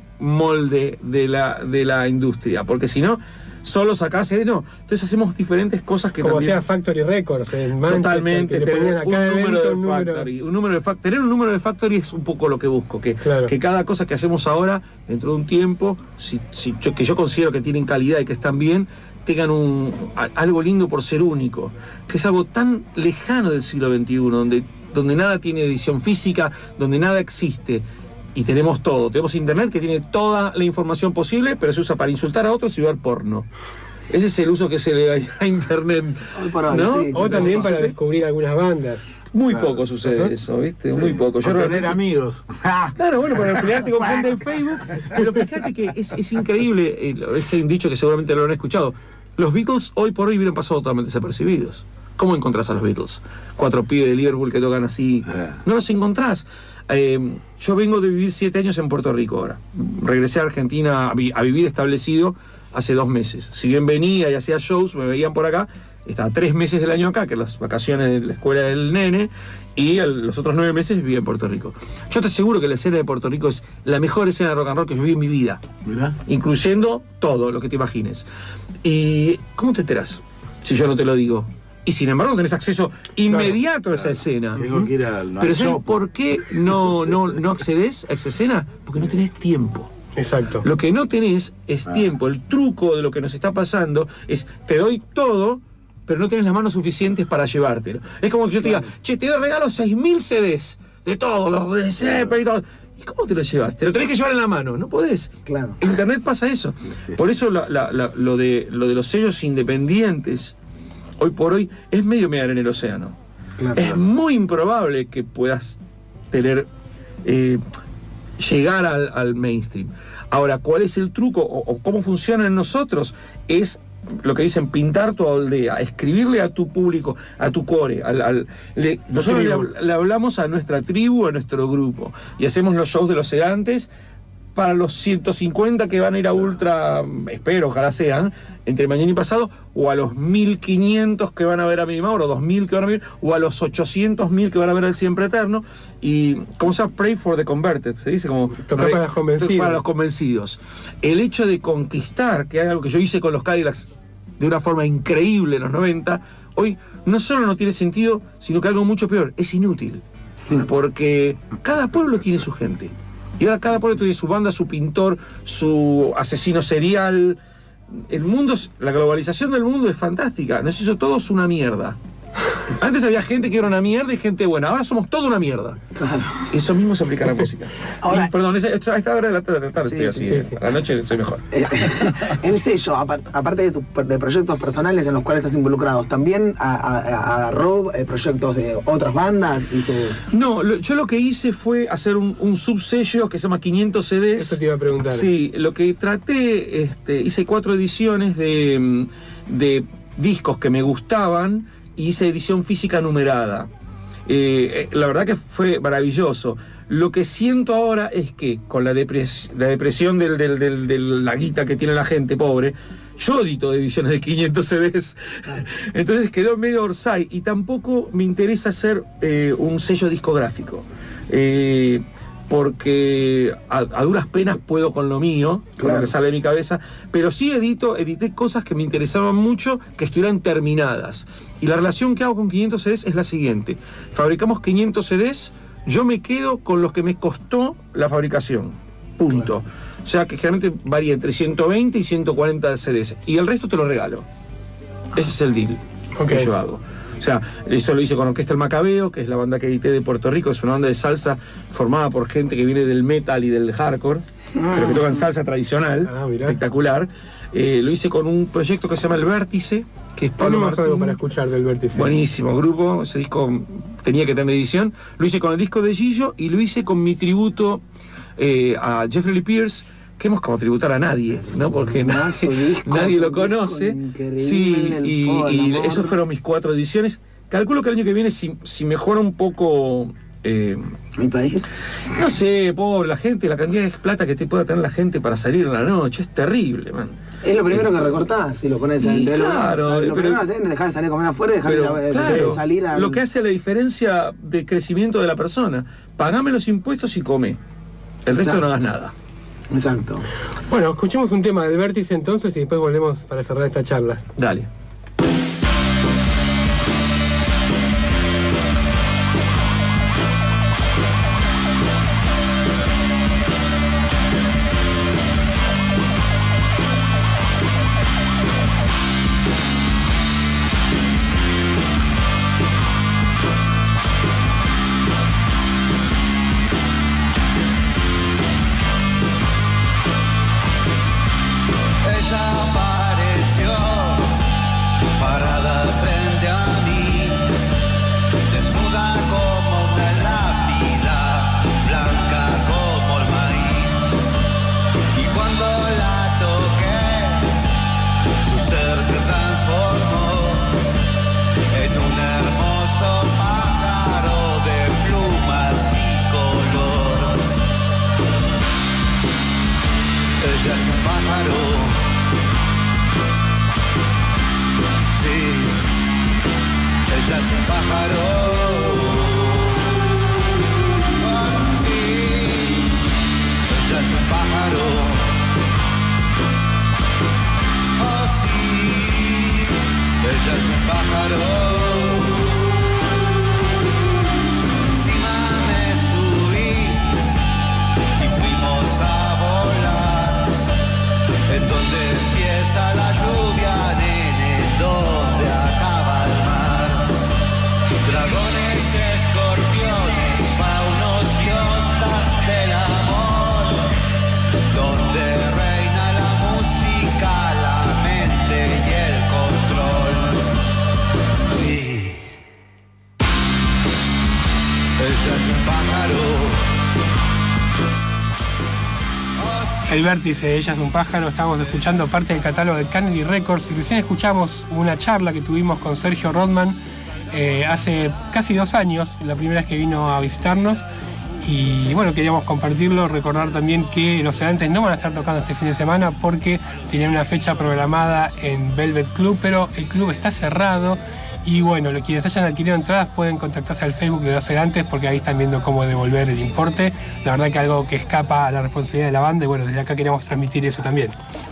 molde de la, de la industria, porque si no, solo sacás, eh, no. Entonces hacemos diferentes cosas que Como también... sea Factory Records en Manchester, Totalmente, que le ponían tener a un cada número evento de un número. factory, un número de fac- tener un número de factory es un poco lo que busco, que, Claro. que cada cosa que hacemos ahora, dentro de un tiempo, si, si yo, que yo considero que tienen calidad y que están bien, tengan un, a- algo lindo por ser único, que es algo tan lejano del siglo veintiuno, donde, donde nada tiene edición física, donde nada existe. Y tenemos todo, tenemos internet que tiene toda la información posible, pero se usa para insultar a otros y ver porno. Ese es el uso que se le da a internet. Hoy por hoy, ¿no? sí. O también para Sí. descubrir algunas bandas. Muy Claro. poco sucede Ajá. eso, ¿viste? Muy poco. Yo realmente- tener amigos. Claro, bueno, para pelearte con gente en Facebook. Pero fíjate que es, es increíble, eh, este dicho que seguramente lo han escuchado. Los Beatles hoy por hoy hubieran pasado totalmente desapercibidos. ¿Cómo encontrás a los Beatles? Cuatro pibes de Liverpool que tocan así. No los encontrás. Eh, yo vengo de vivir siete años en Puerto Rico ahora. Regresé a Argentina a, vi- a vivir establecido hace dos meses. Si bien venía y hacía shows, me veían por acá. Estaba tres meses del año acá, que las vacaciones de la escuela del nene, y el- los otros nueve meses vivía en Puerto Rico. Yo te aseguro que la escena de Puerto Rico es la mejor escena de rock and roll que yo vi en mi vida, Mirá. incluyendo todo lo que te imagines. ¿Y cómo te enteras si yo no te lo digo? Y sin embargo no tenés acceso inmediato a esa escena. Tengo que ir al, al Pero ¿sabes shop. por qué no, no, no accedes a esa escena? Porque no tenés tiempo. Exacto. Lo que no tenés es Ah. tiempo. El truco de lo que nos está pasando es, te doy todo, pero no tenés las manos suficientes para llevártelo. Es como que yo te diga, che, te doy regalo seis mil C Ds, de todos, los de Zeppelin y todo. ¿Y cómo te lo llevas? Te lo tenés que llevar en la mano, no podés. Claro. En Internet pasa eso. Por eso la- la- la- lo, de, lo de los sellos independientes, hoy por hoy, es medio mear en el océano. Claro. Es muy improbable que puedas tener, eh, llegar al, al mainstream. Ahora, ¿cuál es el truco o, o cómo funciona en nosotros? Es lo que dicen, pintar tu aldea, escribirle a tu público, a tu core. Al, al- le- nosotros le, hab- le hablamos a nuestra tribu, a nuestro grupo, y hacemos los shows de los sedantes para los ciento cincuenta que van a ir a Ultra, espero, ojalá sean, entre mañana y pasado, o a los mil quinientos que van a ver a Mimi Maura, o dos mil que van a ver, o a los ochocientos mil que van a ver al Siempre Eterno, y, ¿cómo se llama? Pray for the converted, se dice como... Tocar para los convencidos. Para los convencidos. El hecho de conquistar, que es algo que yo hice con los Cadillacs de una forma increíble en los noventa, hoy no solo no tiene sentido, sino que algo mucho peor, es inútil. Porque cada pueblo tiene su gente. Y ahora cada pueblo tiene su banda, su pintor, su asesino serial. el mundo, la globalización del mundo es fantástica. Nos hizo todos una mierda. Antes había gente que era una mierda y gente buena. Ahora somos toda una mierda. Claro. Eso mismo se aplica a la música. Ahora, y, perdón, esa, a esta hora de la tarde, tarde sí, estoy así. Sí, sí. A la noche soy mejor. El sello, aparte de, tu, de proyectos personales en los cuales estás involucrado, ¿también agarró proyectos de otras bandas? Hice... No, lo, yo lo que hice fue hacer un, un subsello que se llama quinientos C Ds. Eso te iba a preguntar. Sí, lo que traté, este, hice cuatro ediciones de, de discos que me gustaban. Y hice edición física numerada. Eh, la verdad que fue maravilloso. Lo que siento ahora es que con la, depres la depresión de del, del, del, la guita que tiene la gente pobre, yo edito ediciones de quinientos C Ds. Entonces quedó medio orsay. Y tampoco me interesa hacer eh, un sello discográfico. Eh, porque a, a duras penas puedo con lo mío, con claro. lo que sale de mi cabeza, pero sí edito, edité cosas que me interesaban mucho, que estuvieran terminadas. Y la relación que hago con quinientos C Ds es la siguiente. Fabricamos quinientos C Ds, yo me quedo con los que me costó la fabricación. Punto. Claro. O sea que generalmente varía entre ciento veinte y ciento cuarenta C Ds. Y el resto te lo regalo. Ese es el deal okay. que yo hago. O sea, eso lo hice con Orquesta El Macabeo, que es la banda que edité de Puerto Rico, es una banda de salsa formada por gente que viene del metal y del hardcore, ah, pero que tocan salsa tradicional, ah, espectacular. Eh, lo hice con un proyecto que se llama El Vértice, que es Pablo Martín. Algo para escuchar del Vértice. Buenísimo grupo, ese disco tenía que tener edición. Lo hice con el disco de Gillo y lo hice con mi tributo eh, a Jeffrey Lee Pierce, que hemos como tributar a nadie, ¿no? Porque nadie, disco, nadie lo conoce. Sí, y, y esos fueron mis cuatro ediciones. Calculo que el año que viene, si, si mejora un poco... Eh, ¿Mi país? No sé, pobre, la gente, la cantidad de plata que te pueda tener la gente para salir en la noche, es terrible, man. Es lo primero que recortás, si lo pones en el Claro, lo, lo pero, primero que haces es dejar de salir a comer afuera y dejar pero, de, claro, de salir a... Lo que hace la diferencia de crecimiento de la persona. Pagame los impuestos y come. El resto Exacto. no hagas nada. Exacto. Bueno, escuchemos un tema del Vértice entonces y después volvemos para cerrar esta charla. Dale. El Vértice, Ella es un pájaro. Estábamos escuchando parte del catálogo de Canary Records y recién escuchamos una charla que tuvimos con Sergio Rodman eh, hace casi dos años, la primera vez que vino a visitarnos. Y bueno, queríamos compartirlo, recordar también que los sedantes no van a estar tocando este fin de semana porque tenían una fecha programada en Velvet Club, pero el club está cerrado. Y bueno, quienes hayan adquirido entradas pueden contactarse al Facebook de los sedantes porque ahí están viendo cómo devolver el importe. La verdad que algo que escapa a la responsabilidad de la banda y bueno, desde acá queríamos transmitir eso también.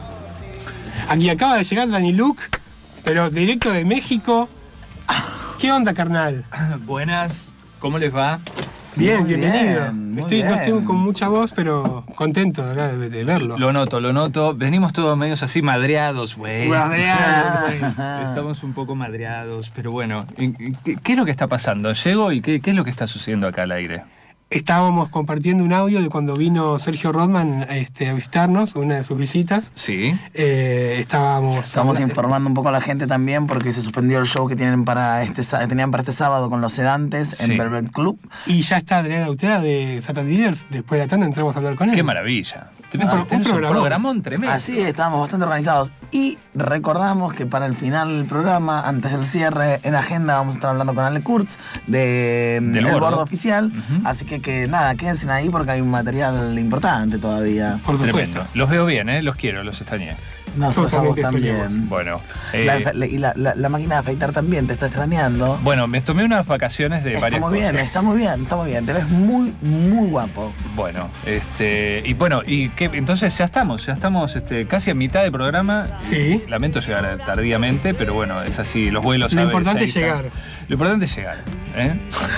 Aquí acaba de llegar Dani Luke, pero directo de México. ¿Qué onda, carnal? Buenas, ¿cómo les va? Bien, Muy bienvenido. bien, muy estoy, bien. No estoy con mucha voz, pero contento de, de, de verlo. Lo noto, lo noto. Venimos todos medios así madreados, güey. Madreado, güey. Estamos un poco madreados, pero bueno. ¿Qué, qué es lo que está pasando? ¿Llego y qué, qué es lo que está sucediendo acá al aire? Estábamos compartiendo un audio de cuando vino Sergio Rodman este, a visitarnos, una de sus visitas. Sí. Eh, estábamos... Estamos hablando- informando un poco a la gente también porque se suspendió el show que tienen para este, sá- tenían para este sábado con los Sedantes Sí. en Velvet Club. Y ya está Adriana Auteda de Satan Dealers. Después de la tanda entramos a hablar con él. Qué maravilla. Un Tenés, pro- tenés un un programón. programón tremendo. Así es, estábamos bastante organizados. Y recordamos que para el final del programa, antes del cierre, en agenda vamos a estar hablando con Ale Kurtz de Del el bordo. bordo oficial. Ujú. Así que, que nada, quédense ahí porque hay un material importante todavía. Por supuesto. Tremendo. Los veo bien, ¿eh? Los quiero, los extrañé. Nosotros También a vos te extrañamos. también. Bueno. La, eh, y la, la- la máquina de afeitar también te está extrañando. bueno, me tomé unas vacaciones de Está varias muy bien, cosas. está muy bien, está muy bien. Te ves muy, muy guapo. Bueno, este, y bueno, y qué, entonces ya estamos, ya estamos este, casi a mitad del programa. Sí. Lamento llegar tardíamente, pero bueno, es así, los vuelos Lo a importante veces es avisan. llegar. Lo importante es llegar, ¿eh?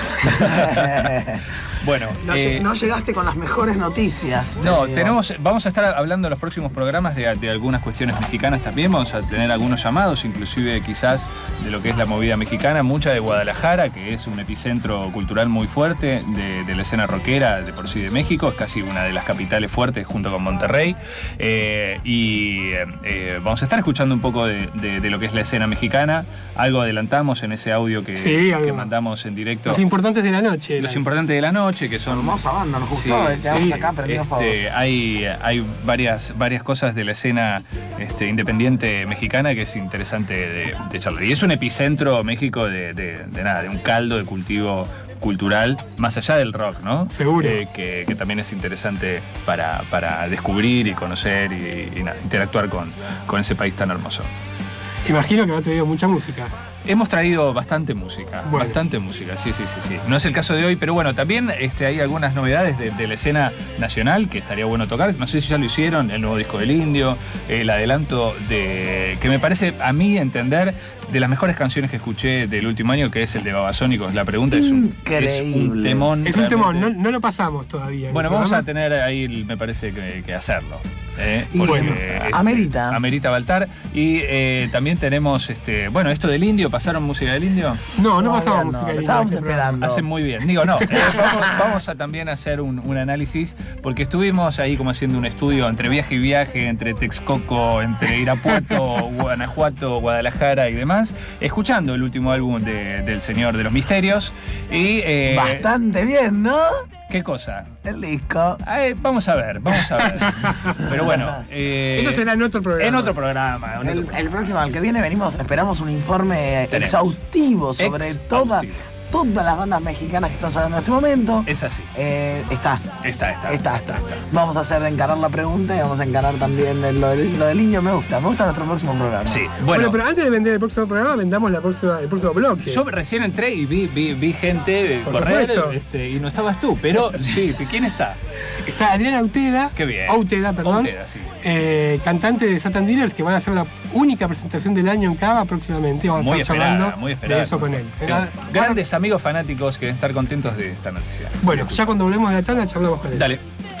Bueno, No, eh, lle- no llegaste con las mejores noticias. te no, digo. tenemos, vamos a estar hablando en los próximos programas de, de algunas cuestiones mexicanas también, vamos a tener algunos llamados, inclusive quizás de lo que es la movida mexicana, mucha de Guadalajara, que es un epicentro cultural muy fuerte de, de la escena rockera de por sí de México, es casi una de las capitales fuertes junto con Monterrey, eh, y eh, vamos a estar escuchando un poco de, de- de lo que es la escena mexicana, algo adelantamos en ese audio que, Sí, algo. que mandamos en directo. Los importantes de la noche. Los eran. importantes de la noche, que son... Hermosa banda, nos Sí, gustó. eh, quedamos sí, acá prendidos para este, hay, hay varias, varias cosas de la escena este, independiente mexicana que es interesante de, de charlar. Y es un epicentro México de, de- de nada, de un caldo de cultivo cultural, más allá del rock, ¿no? Seguro. Eh, que, que también es interesante para, para descubrir y conocer y, y nada, interactuar con, con ese país tan hermoso. Imagino que ha traído mucha música. Hemos traído bastante música, Bueno. bastante música, sí, sí, sí, sí. No es el caso de hoy, pero bueno, también este, hay algunas novedades de, de la escena nacional que estaría bueno tocar. No sé si ya lo hicieron, el nuevo disco del Indio, el adelanto de, que me parece, a mí entender, de las mejores canciones que escuché del último año, que es el de Babasónicos. La pregunta es un, es un Increíble. temón. Es un temón, no, realmente. no lo pasamos todavía. en Bueno, el vamos a programa. tener ahí, me parece que, que hacerlo. ¿eh? Y Porque, bueno, este, amerita. Amerita Baltar. Y eh, también tenemos, este, bueno, esto del Indio. ¿Pasaron música del Indio? No, no Todavía pasamos no, música lo linda estábamos en este programa. esperando. Hacen muy bien. Digo, no, eh, vamos, vamos a también hacer un, un análisis, porque estuvimos ahí como haciendo un estudio entre viaje y viaje, entre Texcoco, entre Irapuato, Guanajuato, Guadalajara y demás, escuchando el último álbum de- del Señor de los Misterios. Y, eh, Bastante bien, ¿no? ¿qué cosa? El disco. Ay, vamos a ver, vamos a ver. Pero bueno, eh, Eso será en otro programa. en otro programa. en El, otro- el próximo, al que viene, venimos, esperamos un informe Tenemos. exhaustivo sobre Exhaustivo. toda, todas las bandas mexicanas que están sonando en este momento. Es así. Eh, está, Está, está. está, está. Vamos a hacer encarar la pregunta y vamos a encarar también lo, del- lo del niño. Me gusta, me gusta nuestro próximo programa. Sí, Bueno, bueno. pero antes de vender el próximo programa, vendamos la próxima, el próximo bloque. Yo recién entré y vi, vi, vi gente Por correr supuesto. este, y no estabas tú, pero sí, ¿quién está? Está Adriana Auteda. Qué bien. Auteda, perdón. Auteda, sí. eh, cantante de Satan Dealers, que van a hacer la única presentación del año en Cava próximamente. Vamos Muy a estar esperada, charlando muy esperada. de eso con él. Tengo Grandes amigos fanáticos que deben estar contentos de esta noticia. Bueno, ya cuando volvemos de la tanda charlamos con él. Dale.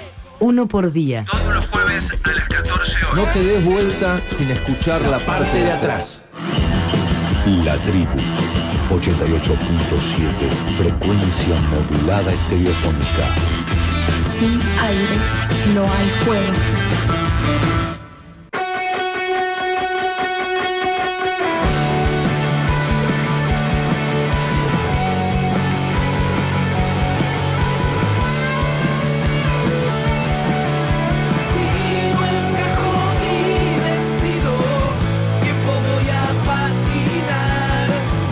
Uno por día. Todos los jueves a las catorce horas. No te des vuelta sin escuchar la Parte de atrás. La tribu, ochenta y ocho punto siete, frecuencia modulada estereofónica. Sin aire no hay fuego. Sigo el cajón y decido tiempo voy a patinar,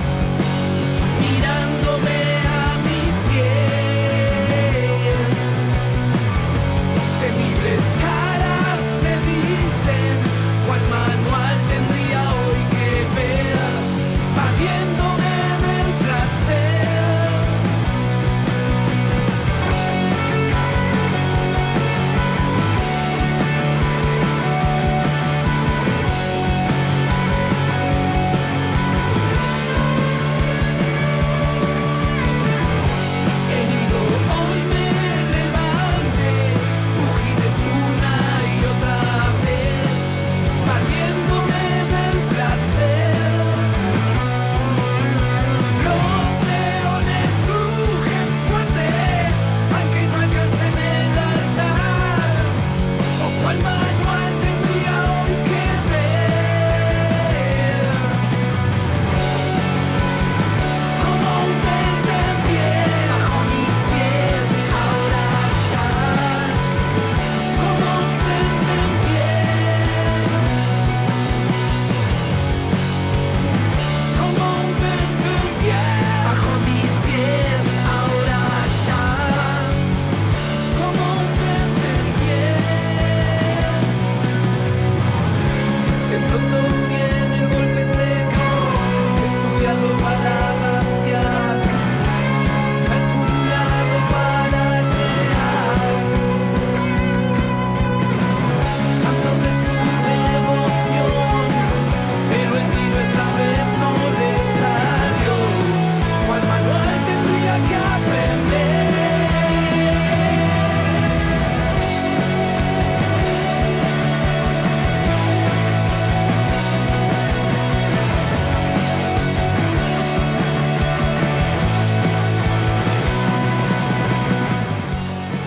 mirándome a mis pies. Temibles caras me dicen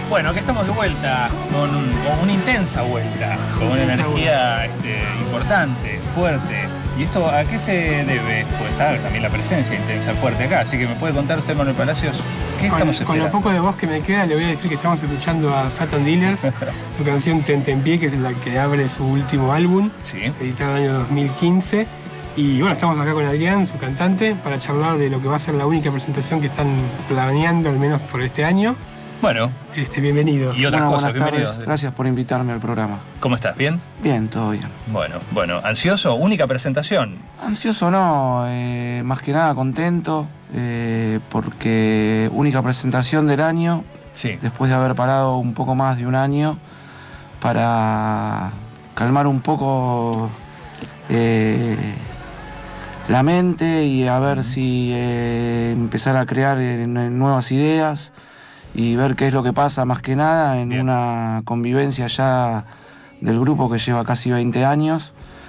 Bueno, aquí estamos de vuelta, con, con una intensa vuelta, con una energía este, importante, fuerte. ¿Y esto a qué se debe? Pues está también la presencia intensa, fuerte acá. Así que me puede contar usted, Manuel Palacios, ¿qué con, estamos esperando? Con lo poco de voz que me queda, le voy a decir que estamos escuchando a Satan Dealers, su canción Tentempié, que es la que abre su último álbum, sí, editado en el año dos mil quince. Y bueno, estamos acá con Adrián, su cantante, para charlar de lo que va a ser la única presentación que están planeando, al menos por este año. Bueno, este, bienvenido. Y otras bueno, cosas, buenas bienvenido. tardes. Gracias por invitarme al programa. ¿Cómo estás? ¿Bien? Bien, todo bien. Bueno, bueno, ¿ansioso? ¿Única presentación? Ansioso no, eh, más que nada contento, eh, porque única presentación del año, sí, después de haber parado un poco más de un año, para calmar un poco eh, la mente y a ver si eh, empezar a crear eh, nuevas ideas y ver qué es lo que pasa más que nada en Bien. Una convivencia ya del grupo que lleva casi veinte años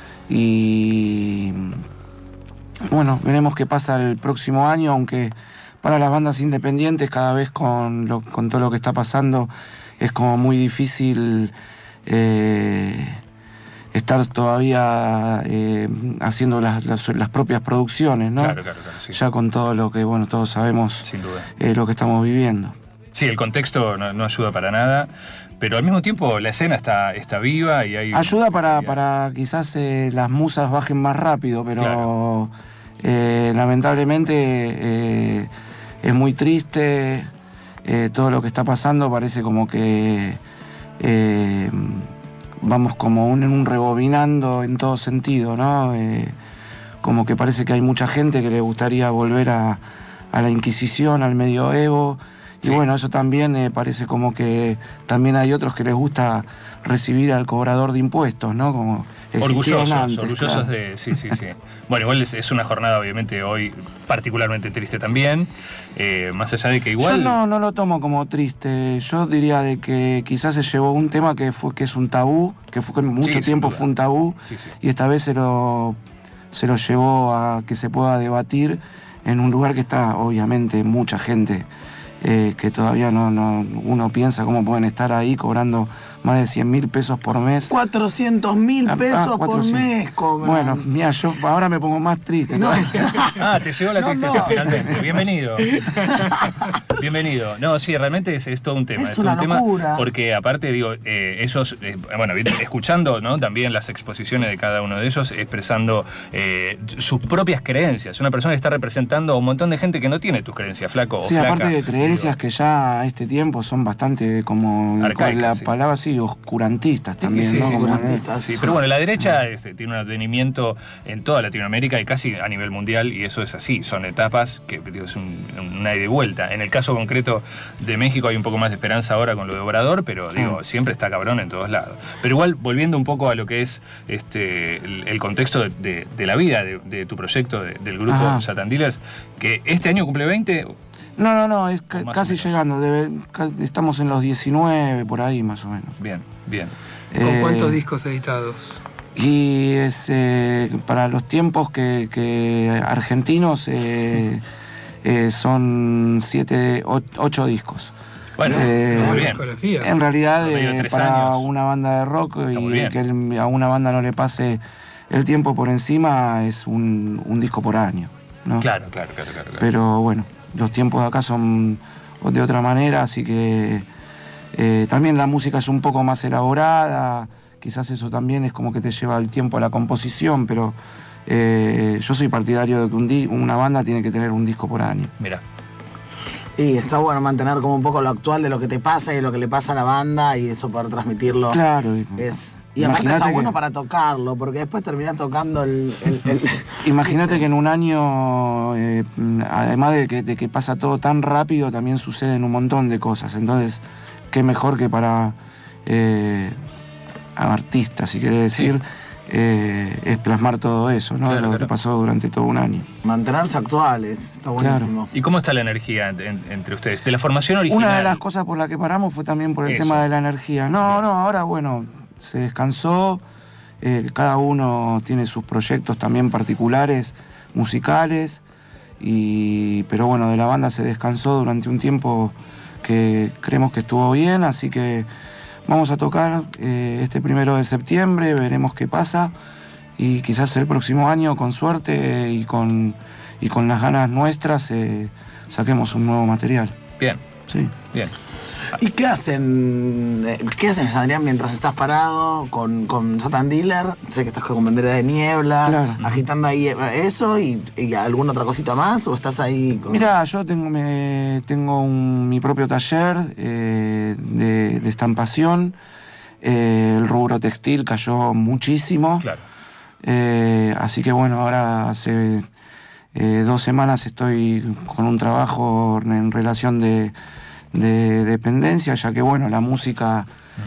y bueno, veremos qué pasa el próximo año, aunque para las bandas independientes cada vez con, lo, con todo lo que está pasando es como muy difícil eh, estar todavía eh, haciendo las, las, las propias producciones, ¿no? Claro, claro, claro, sí. Ya con todo lo que, bueno, todos sabemos, sin duda, eh, lo que estamos viviendo. Sí, el contexto no, no ayuda para nada, pero al mismo tiempo la escena está, está viva y hay... Ayuda para, para quizás eh, las musas bajen más rápido, pero claro. eh, lamentablemente eh, es muy triste, eh, todo lo que está pasando parece como que eh, vamos como un, un rebobinando en todo sentido, ¿no? Eh, como que parece que hay mucha gente que le gustaría volver a, a la Inquisición, al medioevo. Y sí. Bueno, eso también eh, parece como que también hay otros que les gusta recibir al cobrador de impuestos, ¿no? Como orgullosos, antes, orgullosos claro. de... Sí, sí, sí. Bueno, igual es, es una jornada obviamente hoy particularmente triste también, eh, más allá de que igual... Yo no, no lo tomo como triste, yo diría de que quizás se llevó un tema que fue que es un tabú, que fue que mucho sí, tiempo fue un tabú, sí, sí. Y esta vez se lo, se lo llevó a que se pueda debatir en un lugar que está obviamente mucha gente... Eh, que todavía no, no uno piensa cómo pueden estar ahí cobrando más de cien mil pesos por mes. cuatrocientos mil pesos ah, por mes cobran. Bueno, mira, yo ahora me pongo más triste. ¿no? Ah, te llegó la no, tristeza no. finalmente. Bienvenido. Bienvenido. No, sí, realmente es, es todo un tema. Es, es una todo un locura. Tema porque aparte, digo, eh, ellos, eh, bueno, escuchando, ¿no? También las exposiciones de cada uno de ellos, expresando eh, sus propias creencias. Una persona que está representando a un montón de gente que no tiene tus creencias, flaco sí, o flaca. Aparte de creencias digo, que ya a este tiempo son bastante como arcaicas, la sí. palabra así, oscurantistas también, sí, ¿no? Sí, como oscurantistas. Sí, pero bueno, la derecha este, tiene un advenimiento en toda Latinoamérica y casi a nivel mundial, y eso es así, son etapas que digo, es un, una ida y vuelta. En el caso concreto de México hay un poco más de esperanza ahora con lo de Obrador, pero digo, sí. siempre está cabrón en todos lados. Pero igual, volviendo un poco a lo que es este el, el contexto de, de, de la vida de, de tu proyecto, de, del grupo Ajá. Satan Dealers, que este año cumple veinte... No, no, no, es ca casi llegando, debe, casi, estamos en los diecinueve, por ahí más o menos. Bien, bien. ¿Con eh, cuántos discos editados? Y es eh, para los tiempos que, que argentinos eh, eh, son siete, ocho discos. Bueno, eh, muy bien. En realidad, eh, para años. una banda de rock Está y que el, a una banda no le pase el tiempo por encima, es un, un disco por año, ¿no? Claro, claro, claro, claro, claro. Pero bueno, los tiempos de acá son de otra manera, así que eh, también la música es un poco más elaborada, quizás eso también es como que te lleva el tiempo a la composición, pero eh, yo soy partidario de que un di una banda tiene que tener un disco por año. Mira. Y está bueno mantener como un poco lo actual de lo que te pasa y lo que le pasa a la banda y eso poder transmitirlo. Claro. Es... Y aparte está bueno que... para tocarlo, porque después terminás tocando el... el, el... Imagínate que en un año, eh, además de que, de que pasa todo tan rápido, también suceden un montón de cosas. Entonces, qué mejor que para eh, artistas, si quiere decir, sí. eh, es plasmar todo eso, ¿no? Claro, lo claro. que pasó durante todo un año. Mantenerse actuales, está buenísimo. Claro. ¿Y cómo está la energía en, entre ustedes? De la formación original. Una de las cosas por la que paramos fue también por el eso. tema de la energía. No, no, ahora bueno... se descansó, eh, cada uno tiene sus proyectos también particulares, musicales, y, pero bueno, de la banda se descansó durante un tiempo que creemos que estuvo bien, así que vamos a tocar eh, este primero de septiembre, veremos qué pasa y quizás el próximo año, con suerte y con, y con las ganas nuestras, eh, saquemos un nuevo material. Bien. Sí. Bien. ¿Y qué hacen, qué hacen, Adrián, mientras estás parado con, con Satan Dealer? Sé que estás con Bandera de Niebla, claro, agitando ahí eso y, y alguna otra cosita más, ¿o estás ahí con...? Mira, yo tengo, me, tengo un, mi propio taller eh, de, de estampación. Eh, el rubro textil cayó muchísimo. Claro. Eh, así que bueno, ahora hace eh, dos semanas estoy con un trabajo en relación de... de dependencia, ya que bueno, la música,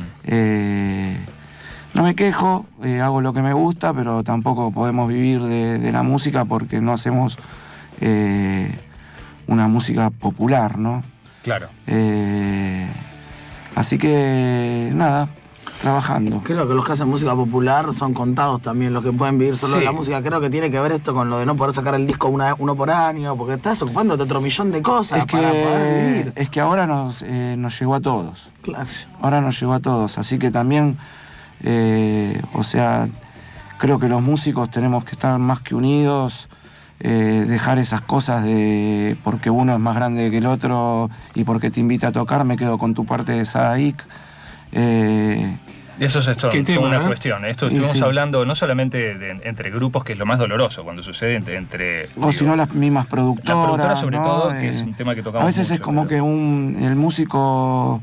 eh, no me quejo, eh, hago lo que me gusta, pero tampoco podemos vivir de, de la música porque no hacemos eh, una música popular, ¿no? Claro. Eh, así que nada, trabajando. Creo que los que hacen música popular son contados también los que pueden vivir solo Sí. de la música. Creo que tiene que ver esto con lo de no poder sacar el disco una, uno por año, porque estás ocupándote otro millón de cosas Es que, para poder vivir. es que ahora nos, eh, nos llegó a todos. Claro. Ahora nos llegó a todos. Así que también, eh, o sea, creo que los músicos tenemos que estar más que unidos, eh, dejar esas cosas de porque uno es más grande que el otro y porque te invita a tocar, me quedo con tu parte de Sadaik. Eh, Eso es esto, Qué tema, una ¿eh? cuestión. Esto Y estuvimos sí. hablando no solamente de, entre grupos, que es lo más doloroso cuando sucede entre... entre o digo, si no las mismas productoras. la productora sobre ¿no? todo, que Eh, es un tema que tocamos A veces es mucho, como pero- que un, el músico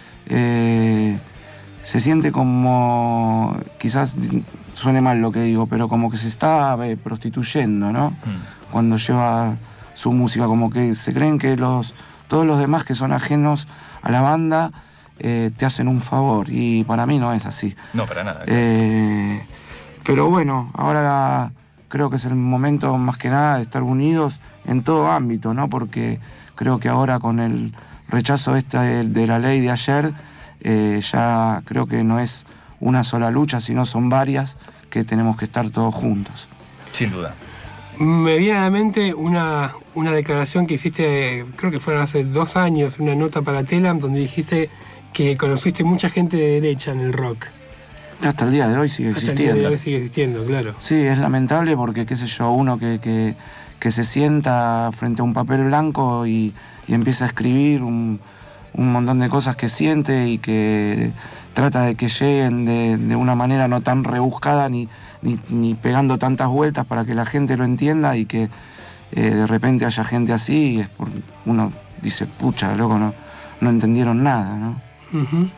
eh, se siente como, quizás suene mal lo que digo, pero como que se está eh, prostituyendo, ¿no? Mm. Cuando lleva su música, como que se creen que los todos los demás que son ajenos a la banda eh, te hacen un favor, y para mí no es así. No, para nada. Eh, pero bueno, ahora creo que es el momento más que nada de estar unidos en todo ámbito, ¿no? Porque creo que ahora con el rechazo esta de, de la ley de ayer, eh, ya creo que no es una sola lucha, sino son varias que tenemos que estar todos juntos. Sin duda. Me viene a la mente una, una declaración que hiciste, creo que fueron hace dos años, una nota para Telam, donde dijiste que conociste mucha gente de derecha en el rock. Hasta el día de hoy sigue Hasta el existiendo. día de hoy sigue existiendo, claro. Sí, es lamentable porque, qué sé yo, uno que, que, que se sienta frente a un papel blanco y, y empieza a escribir un, un montón de cosas que siente y que trata de que lleguen de, de una manera no tan rebuscada ni, ni, ni pegando tantas vueltas para que la gente lo entienda, y que eh, de repente haya gente así, y es por, uno dice, pucha, loco, no, no entendieron nada, ¿no? Uh-huh.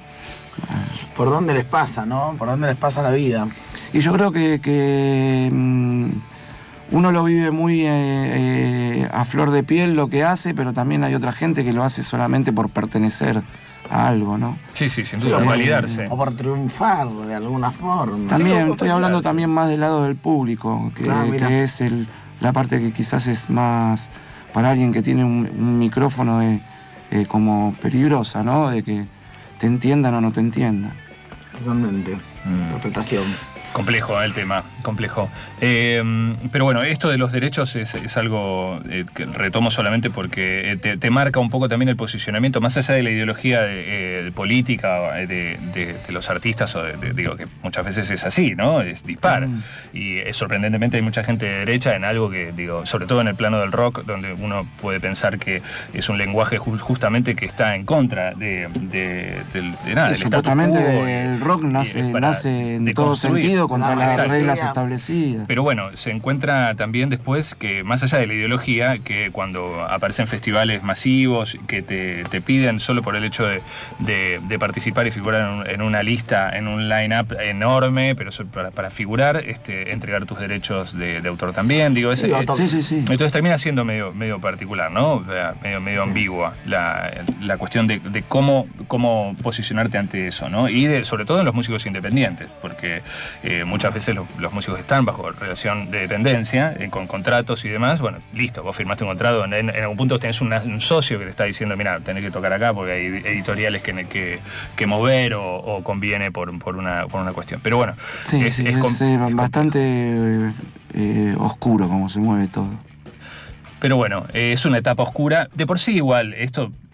¿Por dónde les pasa, no? ¿Por dónde les pasa la vida? Y yo creo que, que mm, uno lo vive muy eh, eh, a flor de piel lo que hace, pero también hay otra gente que lo hace solamente por pertenecer a algo, ¿no? Sí, sí, sin Sí, duda, o por- validarse. O por triunfar de alguna forma. También como estoy hablando validarse. también más del lado del público, que, Ah, mira. que es el, la parte que quizás es más para alguien que tiene un, un micrófono de, eh, como peligrosa, ¿no? De que te entiendan o no te entiendan. Totalmente. Mm. Interpretación. Complejo, eh, el tema, complejo. Eh, pero bueno, esto de los derechos es, es algo eh, que retomo solamente porque eh, te, te marca un poco también el posicionamiento, más allá de la ideología de, eh, política eh, de, de- de los artistas, o de- de- digo que muchas veces es así, ¿no? Es dispar. Mm. Y es, sorprendentemente hay mucha gente de derecha en algo que, digo, sobre todo en el plano del rock, donde uno puede pensar que es un lenguaje ju- justamente que está en contra de, de, del- de nada, Y del supuestamente statu quo y- el rock y nace, es para nace en todo deconstruir. sentido contra La las Exacto. reglas establecidas. Pero bueno, se encuentra también después que, más allá de la ideología, que cuando aparecen festivales masivos que te, te piden solo por el hecho de, de- de participar y figurar en, un- en una lista, en un line-up enorme, pero so- para, para figurar, este, entregar tus derechos de, de autor también, digo, Sí, ese- autor- Sí, sí, sí. entonces termina siendo medio, medio particular, ¿no? O sea, medio, medio ambigua la, la cuestión de, de cómo, cómo posicionarte ante eso, ¿no? Y de- sobre todo en los músicos independientes, porque eh, muchas veces los, los músicos están bajo relación de dependencia, eh, con contratos y demás. Bueno, listo, vos firmaste un contrato, en, en algún punto tenés una- un socio que te está diciendo, mira, tenés que tocar acá porque hay editoriales que, que, que mover o, o conviene por, por, una, por una cuestión. Pero bueno, Sí, es, sí, es es, com- eh, es complejo. bastante eh, eh, oscuro como se mueve todo. Pero bueno, eh, es una etapa oscura. De por sí igual, esto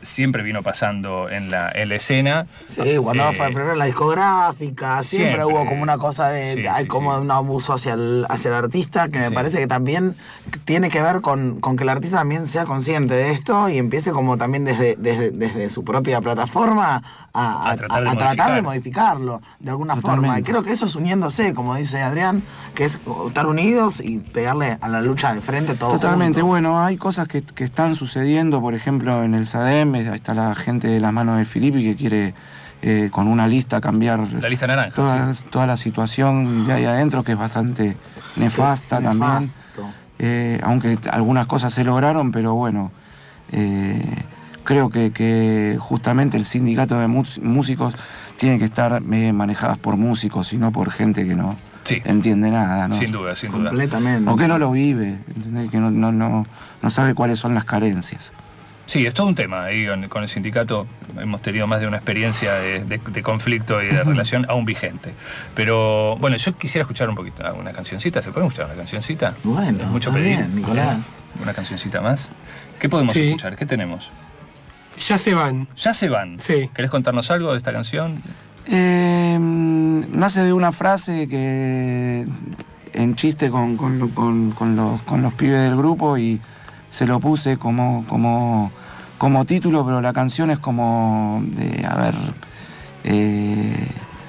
siempre vino pasando en la, en la escena. Sí, cuando eh, fue primero la discográfica, siempre, siempre. hubo como una cosa de, Sí, de- hay sí, como sí. un abuso hacia el, hacia el artista, que me Sí. parece que también tiene que ver con, con que el artista también sea consciente de esto y empiece como también desde, desde, desde su propia plataforma a, a- A tratar de a- a tratar de modificar. modificarlo de alguna Totalmente. forma. Y creo que eso es uniéndose, como dice Adrián, que es estar unidos y pegarle a la lucha de frente todos Totalmente, juntos. bueno, hay cosas que, que están sucediendo, por ejemplo, en el SADEM, ahí está la gente de las manos de Filippi que quiere eh, con una lista cambiar La lista naranja. toda, sí. toda la situación de ahí adentro, que es bastante nefasta Es también. nefasto. Eh, aunque algunas cosas se lograron, pero bueno, eh, creo que, que justamente el sindicato de mus- músicos tiene que estar eh, manejadas por músicos y no por gente que no Sí. entiende nada, ¿no? Sin duda, sin duda. Completamente. O que no lo vive, ¿entendés? Que no, no, no, no sabe cuáles son las carencias. Sí, es todo un tema. Ahí con, con el sindicato hemos tenido más de una experiencia de, de- de conflicto y de relación aún vigente. Pero bueno, yo quisiera escuchar un poquito una cancioncita. ¿Se puede escuchar una cancioncita? Bueno, ¿Es mucho está pedir? bien, Nicolás. Una cancioncita más. ¿Qué podemos Sí. escuchar? ¿Qué tenemos? Ya se van. Ya se van. Sí. ¿Querés contarnos algo de esta canción? Eh, nace de una frase que en chiste con, con, con- con los, con los pibes del grupo y se lo puse como, como, como título, pero la canción es como de, a ver, eh,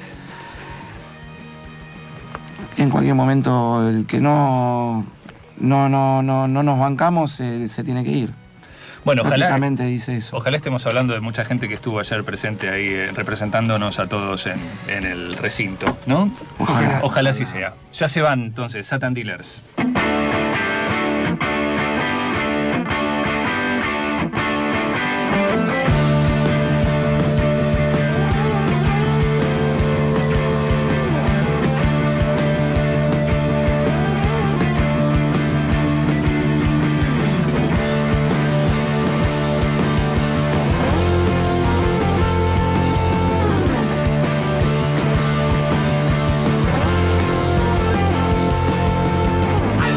en cualquier momento el que no, no, no, no, no nos bancamos se, se tiene que ir. Bueno, ojalá, Prácticamente dice eso. ojalá estemos hablando de mucha gente que estuvo ayer presente ahí eh, representándonos a todos en, en el recinto, ¿no? Ojalá. Ojalá así sea. Ya se van entonces, Satan Dealers. I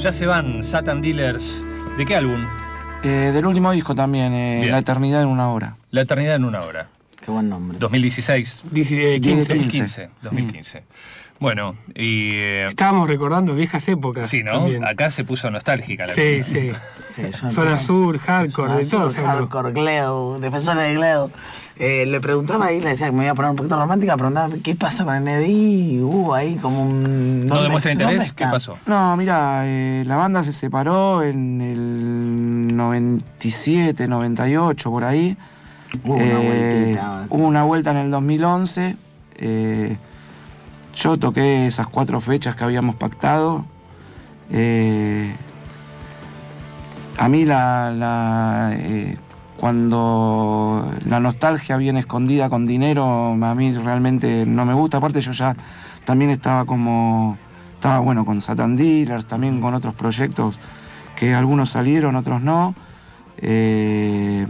ya se van Satan Dealers. ¿De qué álbum? Eh, del último disco también, eh, La Eternidad en una hora. La Eternidad en una hora. Qué buen nombre. dos mil dieciséis. quince. dos mil quince. dos mil quince. Bueno, y... Eh, estábamos recordando viejas épocas. Sí, ¿no? También. Acá se puso nostálgica la Sí, cosa. sí. sí Zona Sur, Hardcore, de todo. Hardcore, Gleo, Defensores de Gleo. Eh, le preguntaba ahí, le decía que me iba a poner un poquito romántica, preguntaba qué pasa con el N D I. Hubo ahí como un... ¿No demuestra interés? ¿Qué pasó? No, mira, eh, la banda se separó en el noventa y siete, noventa y ocho, por ahí. Hubo una eh, vueltita. Hubo una vuelta en el dos mil once. Eh, yo toqué esas cuatro fechas que habíamos pactado. Eh, a mí la... la eh, cuando la nostalgia viene escondida con dinero, a mí realmente no me gusta. Aparte yo ya también estaba como... Estaba bueno con Satan Dealers, también con otros proyectos que algunos salieron, otros no. Eh,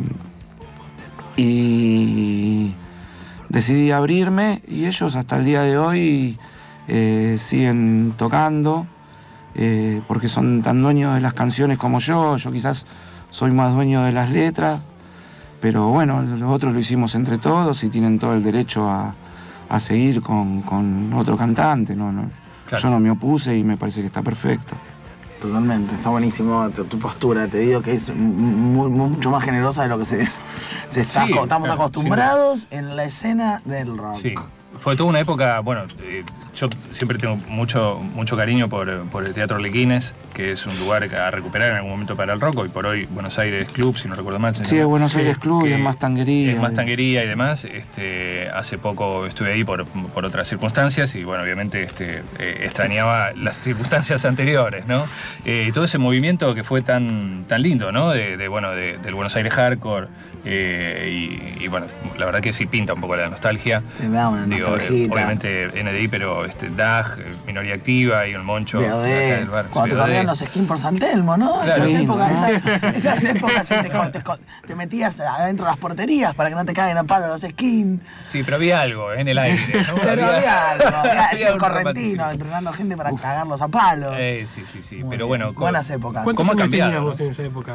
y decidí abrirme y ellos hasta el día de hoy eh, siguen tocando eh, porque son tan dueños de las canciones como yo. Yo quizás soy más dueño de las letras. Pero bueno, los otros lo hicimos entre todos y tienen todo el derecho a, a seguir con, con otro cantante. ¿no? No, claro. Yo no me opuse y me parece que está perfecto. Totalmente, está buenísimo tu, tu postura. Te digo que es muy, mucho más generosa de lo que se, se está, sí, estamos claro, acostumbrados sí. en la escena del rock. Sí. Fue toda una época, bueno, eh, yo siempre tengo mucho, mucho cariño por, por el Teatro Arlequines, que es un lugar a recuperar en algún momento para el rock, y por hoy Buenos Aires Club, si no recuerdo mal. Sí, es Buenos Aires Club y es más tanguería. Es más tanguería y demás. Este, hace poco estuve ahí por, por otras circunstancias y bueno, obviamente este, eh, extrañaba las circunstancias anteriores, ¿no? Eh, todo ese movimiento que fue tan, tan lindo, ¿no? De, de, bueno, de, del Buenos Aires Hardcore eh, y, y bueno, la verdad que sí pinta un poco la nostalgia. Digo, eh, obviamente N D I, pero este, D A G, Minoría Activa y el Moncho. B O D, cuando te corrían los skins por San Telmo, ¿no? Claro, esas, sí, épocas, ¿no? esas, esas épocas te, te, te metías adentro de las porterías para que no te caigan a palo los skins. Sí, pero había algo ¿eh? en el aire, ¿no? Pero había, había algo, había, había el correntino entrenando gente para Uf. cagarlos a palos. Eh, sí, sí, sí, Muy pero bien. bueno. Buenas épocas. ¿Cómo cambiaste vos en esa época?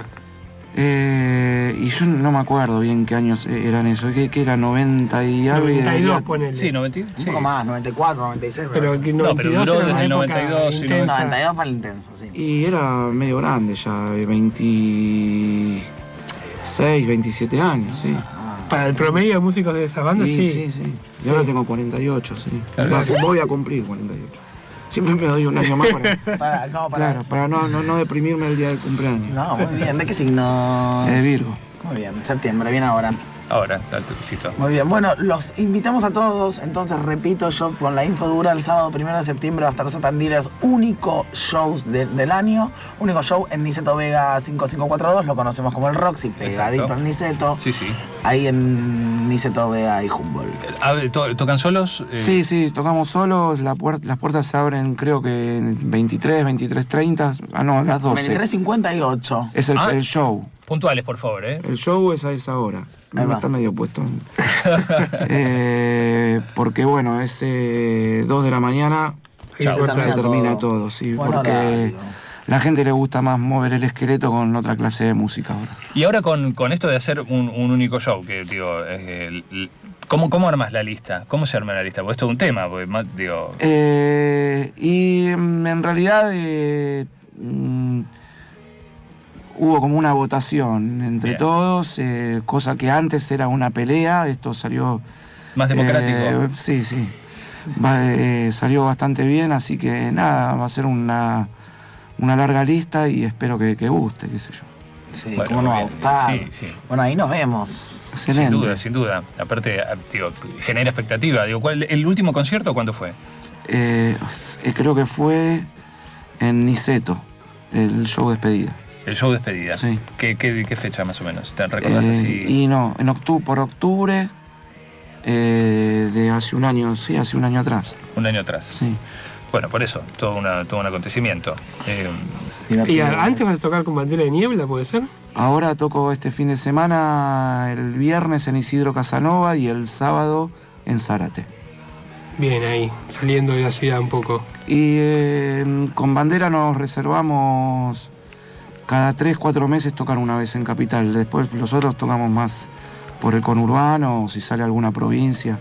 Eh, y yo no me acuerdo bien qué años eran eso, que, que era noventa y algo. noventa y dos, ponele. Sí, noventa, un sí. poco más, noventa y cuatro, noventa y seis. Pero el noventa y dos, no, pero duró era desde el una noventa y dos. época Y intensa. noventa y dos fue el intenso, sí. Y era medio grande ya, veintiséis, veintisiete años, sí. Para el promedio de músicos de esa banda, sí. Sí, sí, sí. Y ahora tengo cuarenta y ocho, sí. Claro. Voy a cumplir cuarenta y ocho. Siempre me doy un año más para, para, no, para, claro, para no, no, no deprimirme el día del cumpleaños. No, muy bien. ¿De qué signo? De Virgo. Muy bien, septiembre, bien ahora. Ahora, tal toquecito. Muy bien, bueno, los invitamos a todos. Entonces, repito, yo con la info dura, el sábado primero de septiembre va a estar Satan Dealers, único show de, del año, único show en Niceto Vega cinco cinco cuatro dos, lo conocemos como el Roxy, pegadito al Niceto. Sí, sí. Ahí en Niceto Vega y Humboldt. ¿To ¿Tocan solos? Eh... Sí, sí, tocamos solos, la puert las puertas se abren creo que en veintitrés, veintitrés treinta, ah no, a las doce. veintitrés cincuenta y ocho. Es el, ah, el show. Puntuales, por favor, ¿eh? El show es a esa hora. Me está medio puesto. eh, porque bueno, es eh, dos de la mañana y se termina, termina todo, todo sí, bueno, porque horario. La gente le gusta más mover el esqueleto con otra clase de música ahora. Y ahora con, con esto de hacer un, un único show, que digo, eh, ¿cómo, ¿cómo armas la lista? ¿Cómo se arma la lista? Porque esto es un tema, porque digo... Eh, y en realidad... Eh, mm, hubo como una votación entre Bien. todos, eh, cosa que antes era una pelea, esto salió... Más democrático. Eh, sí, sí. Va, eh, salió bastante bien, así que nada, va a ser una, una larga lista y espero que, que guste, qué sé yo. Sí, bueno, cómo no va a gustar. Sí, sí. Bueno, ahí nos vemos. Excelente. Sin duda, sin duda. Aparte, digo, genera expectativa. Digo, ¿cuál, ¿el último concierto cuándo fue? Eh, creo que fue en Niceto, el show de despedida. El show de despedida. Sí. ¿Qué, qué, qué fecha más o menos? ¿Te recordás eh, así? Y no, en octubre, por octubre eh, de hace un año, sí, hace un año atrás. Un año atrás. Sí. Bueno, por eso, todo, una, todo un acontecimiento. Eh, ¿Y antes vas a tocar con Bandera de Niebla, puede ser? Ahora toco este fin de semana, el viernes en Isidro Casanova y el sábado en Zárate. Bien, ahí, saliendo de la ciudad un poco. Y eh, con Bandera nos reservamos cada tres, cuatro meses tocar una vez en Capital. Después los otros tocamos más por el conurbano o si sale alguna provincia.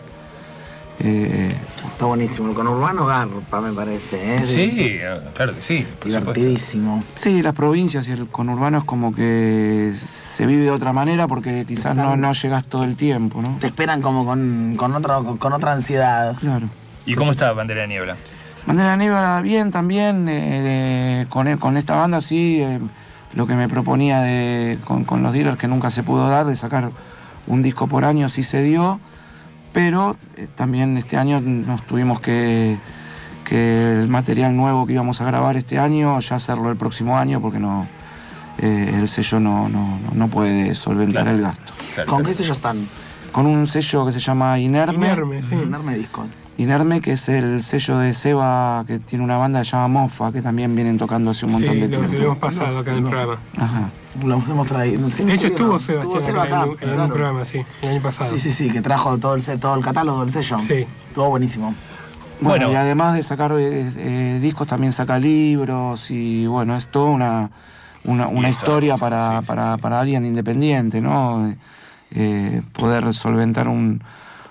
Eh, Está buenísimo, el conurbano garpa, me parece. ¿eh? Sí, claro que sí. Divertidísimo. Sí, las provincias y el conurbano es como que se vive de otra manera porque quizás no, no llegas todo el tiempo, ¿no? Te esperan como con, con, otro, con, con otra ansiedad. Claro. ¿Y cómo está Bandera de Niebla? Bandera de Niebla bien también, eh, con, con esta banda sí, eh, lo que me proponía de, con, con los dealers que nunca se pudo dar, de sacar un disco por año sí se dio, pero eh, también este año nos tuvimos que, que el material nuevo que íbamos a grabar este año, ya hacerlo el próximo año porque no eh, el sello no, no, no puede solventar claro. el gasto. Claro, ¿con claro. qué sello están? Con un sello que se llama Inerme. Inerme, sí. Inerme Discos. Inerme, que es el sello de Seba, que tiene una banda que se llama Mofa, que también vienen tocando hace un montón sí, de tiempo. Sí, lo hemos pasado acá en el programa. Ajá. Lo hemos traído. Sí, de hecho estuvo Sebastián estuvo Seba acá, acá, en, en claro. un programa, sí, el año pasado. Sí, sí, sí, que trajo todo el, todo el catálogo del sello. Sí. Estuvo buenísimo. Bueno, bueno, y además de sacar eh, eh, discos, también saca libros y bueno, es toda una, una, una historia para, sí, para, sí, sí. para alguien independiente, ¿no? Eh, poder solventar un...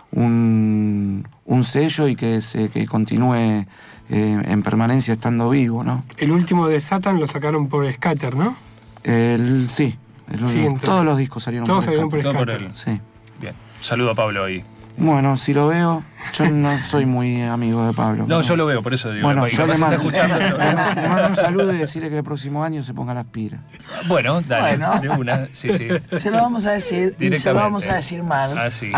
Un, un sello y que se que continúe eh, en permanencia estando vivo, ¿no? El último de Satan lo sacaron por Scatter, ¿no? El, sí, el, sí todos los discos salieron todos por salieron Scatter. por Scatter. Por sí. Bien, saludo a Pablo ahí. Bueno, si lo veo, yo no soy muy amigo de Pablo. No, pero... yo lo veo, por eso digo. Bueno, yo le mando, escuchando, le mando un saludo y decirle que el próximo año se ponga las pilas. Bueno, dale, bueno. de una, sí, sí. Se lo vamos a decir y se lo vamos a decir mal. Ah, sí.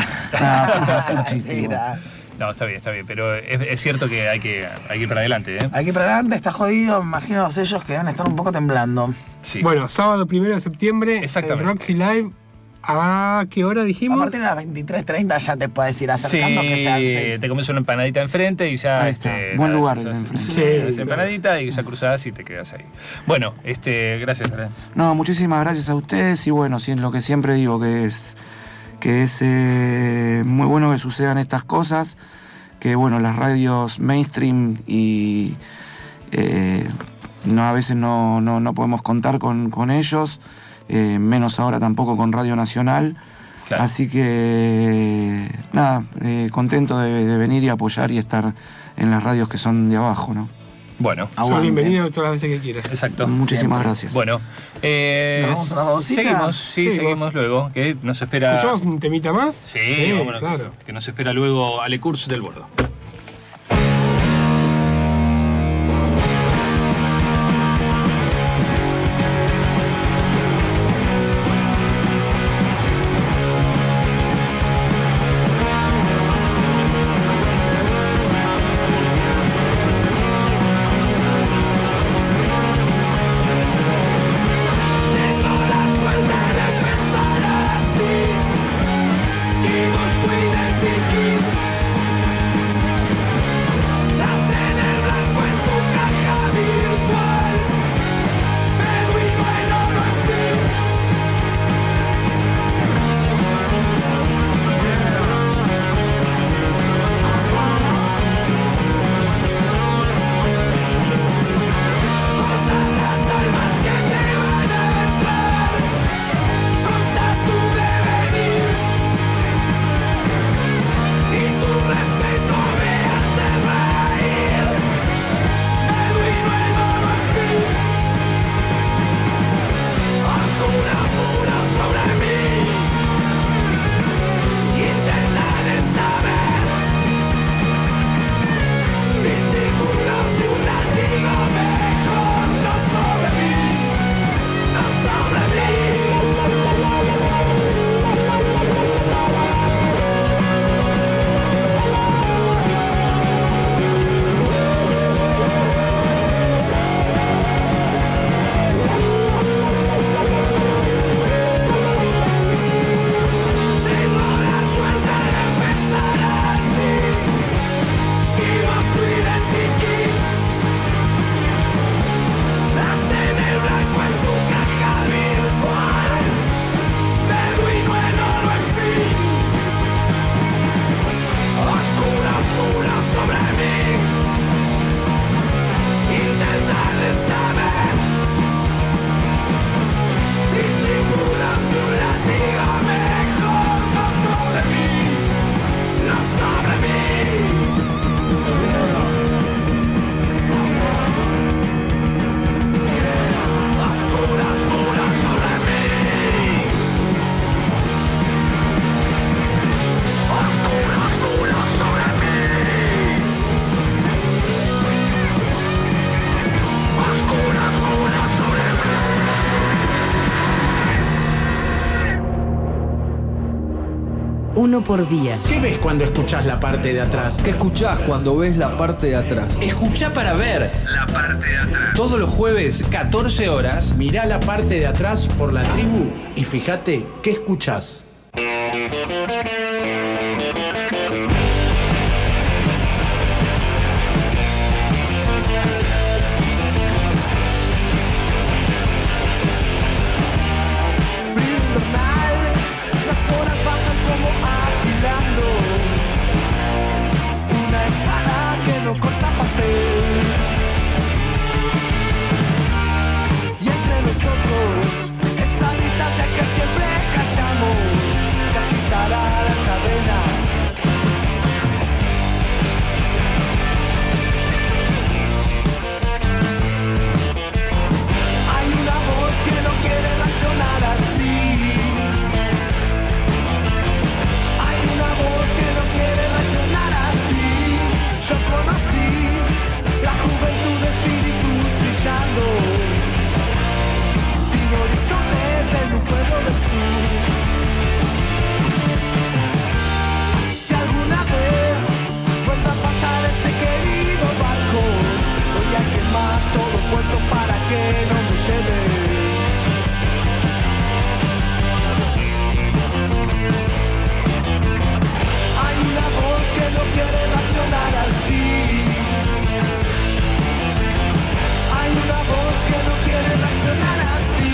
Ah, chiste, no, está bien, está bien, pero es, es cierto que hay, que hay que ir para adelante, ¿eh? Hay que ir para adelante, está jodido, me imagino los sellos que deben estar un poco temblando. Sí. Bueno, sábado primero de septiembre, exactamente. El Roxy Live. ¿A qué hora dijimos? A partir de las veintitrés treinta ya te puedes ir acercando. Sí, que sean seis. te comes una empanadita enfrente y ya... Este, buen nada, lugar el de enfrente. Sí, sí, esa claro. empanadita y ya cruzás y te quedas ahí. Bueno, este, gracias, Adrián. No, muchísimas gracias a ustedes y bueno, sí, lo que siempre digo que es que es eh, muy bueno que sucedan estas cosas, que bueno, las radios mainstream y eh, no, a veces no, no, no podemos contar con, con ellos. Eh, menos ahora tampoco con Radio Nacional. Claro. Así que, nada, eh, contento de, de venir y apoyar y estar en las radios que son de abajo, ¿no? Bueno, sos bienvenido todas las veces que quieras. Exacto. Muchísimas Siempre. gracias. Bueno, eh, ¿nos vamos a la pausita? seguimos, sí, Sí, seguimos vos. luego. Que nos espera. ¿Escuchamos un temita más? Sí, Sí, vámonos, claro. Que nos espera luego Ale Kurz del Bordo. Y vos tu identikit Uno por día. ¿Qué ves cuando escuchás la parte de atrás? ¿Qué escuchás cuando ves la parte de atrás? Escuchá para ver la parte de atrás. Todos los jueves, catorce horas. Mirá la parte de atrás por La Tribu y fíjate qué escuchás. Corta papel y entre nosotros esa distancia que siempre callamos que agitará las cadenas. Hay una voz que no quiere reaccionar así. Hay una voz que no quiere reaccionar así. Yo conocí la juventud de espíritus brillando, sin horizontes en un pueblo del sur. Si alguna vez vuelva a pasar ese querido barco, voy a quemar todo puerto para que no me lleve. Hay una voz que no quiere reaccionar así. Hay una voz que no quiere reaccionar así.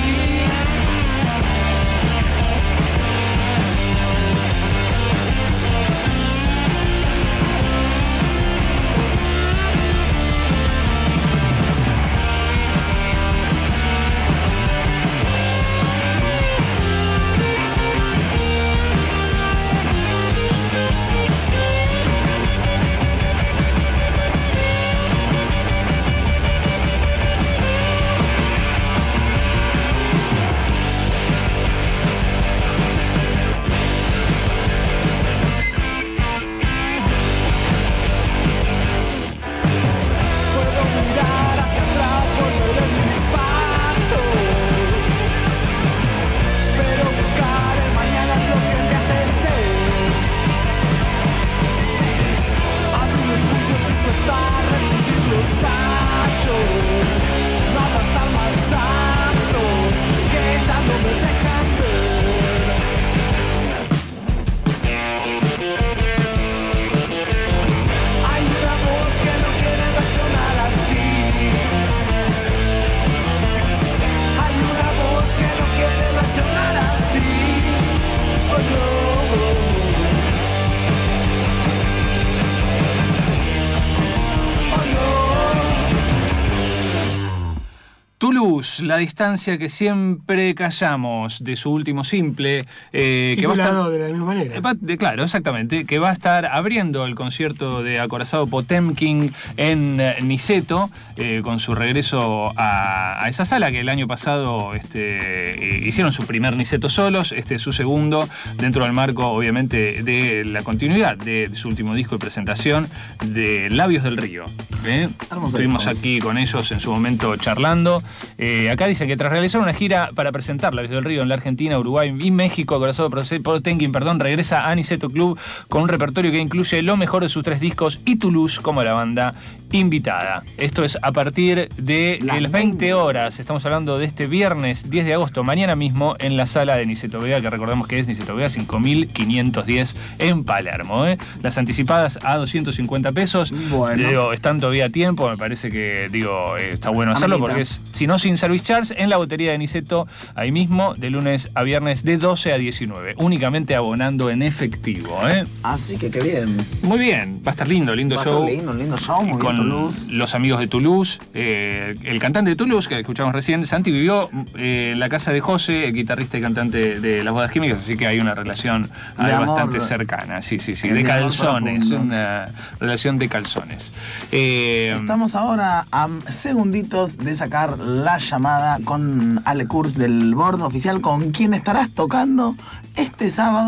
Toulouse, la distancia que siempre callamos, de su último simple. Eh, que va a estar, de la misma manera. Va, de, claro, exactamente. Que va a estar abriendo el concierto de Acorazado Potemkin en eh, Niceto, eh, con su regreso a, a esa sala que el año pasado este, eh, hicieron su primer Niceto solos, este es su segundo, dentro del marco, obviamente, de la continuidad de, de su último disco de presentación, de Labios del Río. ¿eh? Estuvimos aquí con ellos en su momento charlando. Eh, acá dicen que tras realizar una gira para presentar Labios del Río en la Argentina, Uruguay y México, Acorazado Potemkin, perdón, regresa a Niceto Club con un repertorio que incluye lo mejor de sus tres discos y Toulouse como la banda invitada. Esto es a partir de la las veinte horas. Estamos hablando de este viernes diez de agosto, mañana mismo, en la sala de Niceto Vega, que recordemos que es Niceto Vega cinco mil quinientos diez en Palermo. ¿eh? Las anticipadas a doscientos cincuenta pesos. Bueno. Digo, están todavía a tiempo, me parece que digo eh, está bueno hacerlo, Amanita. Porque es, si no, sin service charge, en la botería de Niceto, ahí mismo, de lunes a viernes, de doce a diecinueve. Únicamente abonando en efectivo. ¿eh? Así que qué bien. Muy bien, va a estar lindo, lindo va show. Va a estar lindo, lindo show, muy con bien, Toulouse. Los amigos de Toulouse. Eh, el cantante de Toulouse, que escuchamos recién, Santi, vivió eh, en la casa de José, el guitarrista y cantante de Las Bodas Químicas, así que hay una relación ahí bastante cercana. Sí, sí, sí. De calzones, una relación de calzones. Eh, Estamos ahora a segunditos de sacar la llamada con Ale Kurz del Bordo Oficial, con quien estarás tocando este sábado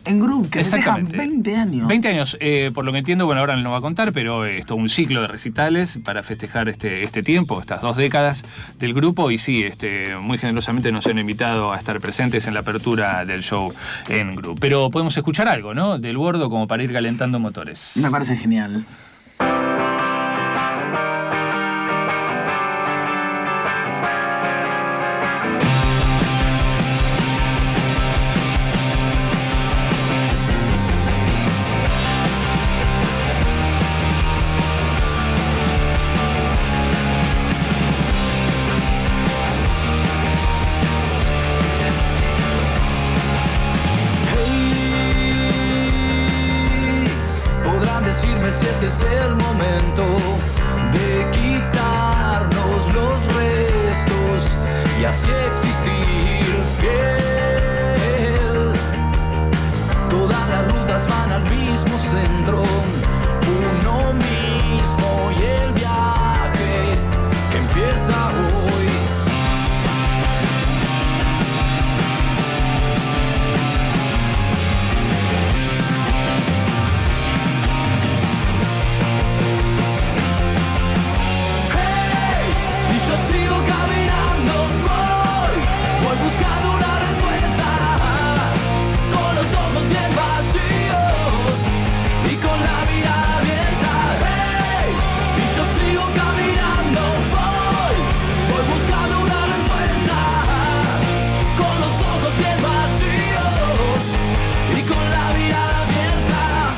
En Groove, que festejan Exactamente. veinte años. veinte años, eh, por lo que entiendo, bueno, ahora no va a contar, pero eh, es todo un ciclo de recitales para festejar este, este tiempo, estas dos décadas del grupo, y sí, este, muy generosamente nos han invitado a estar presentes en la apertura del show en Groove. Pero podemos escuchar algo, ¿no? Del Gordo, como para ir calentando motores. Me parece genial. Podrán decirme si este es el momento de quitarnos los restos y así existir fiel. Todas las rutas van al mismo centro, uno mismo, y el viaje que empieza hoy. Y yo sigo caminando, voy, voy buscando una respuesta, con los ojos bien vacíos y con la mirada abierta. Hey, y yo sigo caminando, voy, voy buscando una respuesta, con los ojos bien vacíos y con la mirada abierta.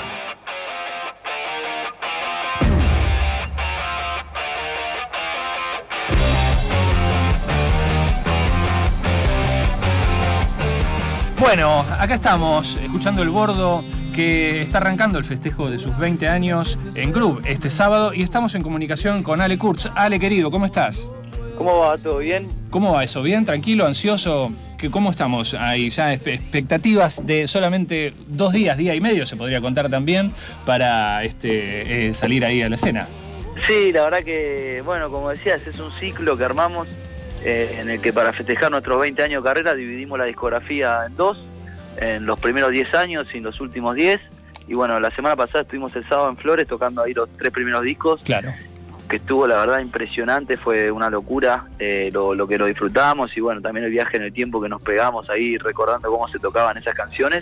Bueno, acá estamos, escuchando el Gordo, que está arrancando el festejo de sus veinte años en Groove este sábado, y estamos en comunicación con Ale Kurtz. Ale, querido, ¿cómo estás? ¿Cómo va? ¿Todo bien? ¿Cómo va eso? ¿Bien? ¿Tranquilo? ¿Ansioso? ¿Qué- ¿Cómo estamos ahí? Ya espe- expectativas de solamente dos días, día y medio, se podría contar también, para este, eh, salir ahí a la escena. Sí, la verdad que, bueno, como decías, es un ciclo que armamos eh, en el que para festejar nuestros veinte años de carrera dividimos la discografía en dos, en los primeros diez años y en los últimos diez. Y bueno, la semana pasada estuvimos el sábado en Flores tocando ahí los tres primeros discos. Claro. Que estuvo, la verdad, impresionante, fue una locura eh, lo, lo que lo disfrutamos, y bueno, también el viaje en el tiempo que nos pegamos ahí recordando cómo se tocaban esas canciones.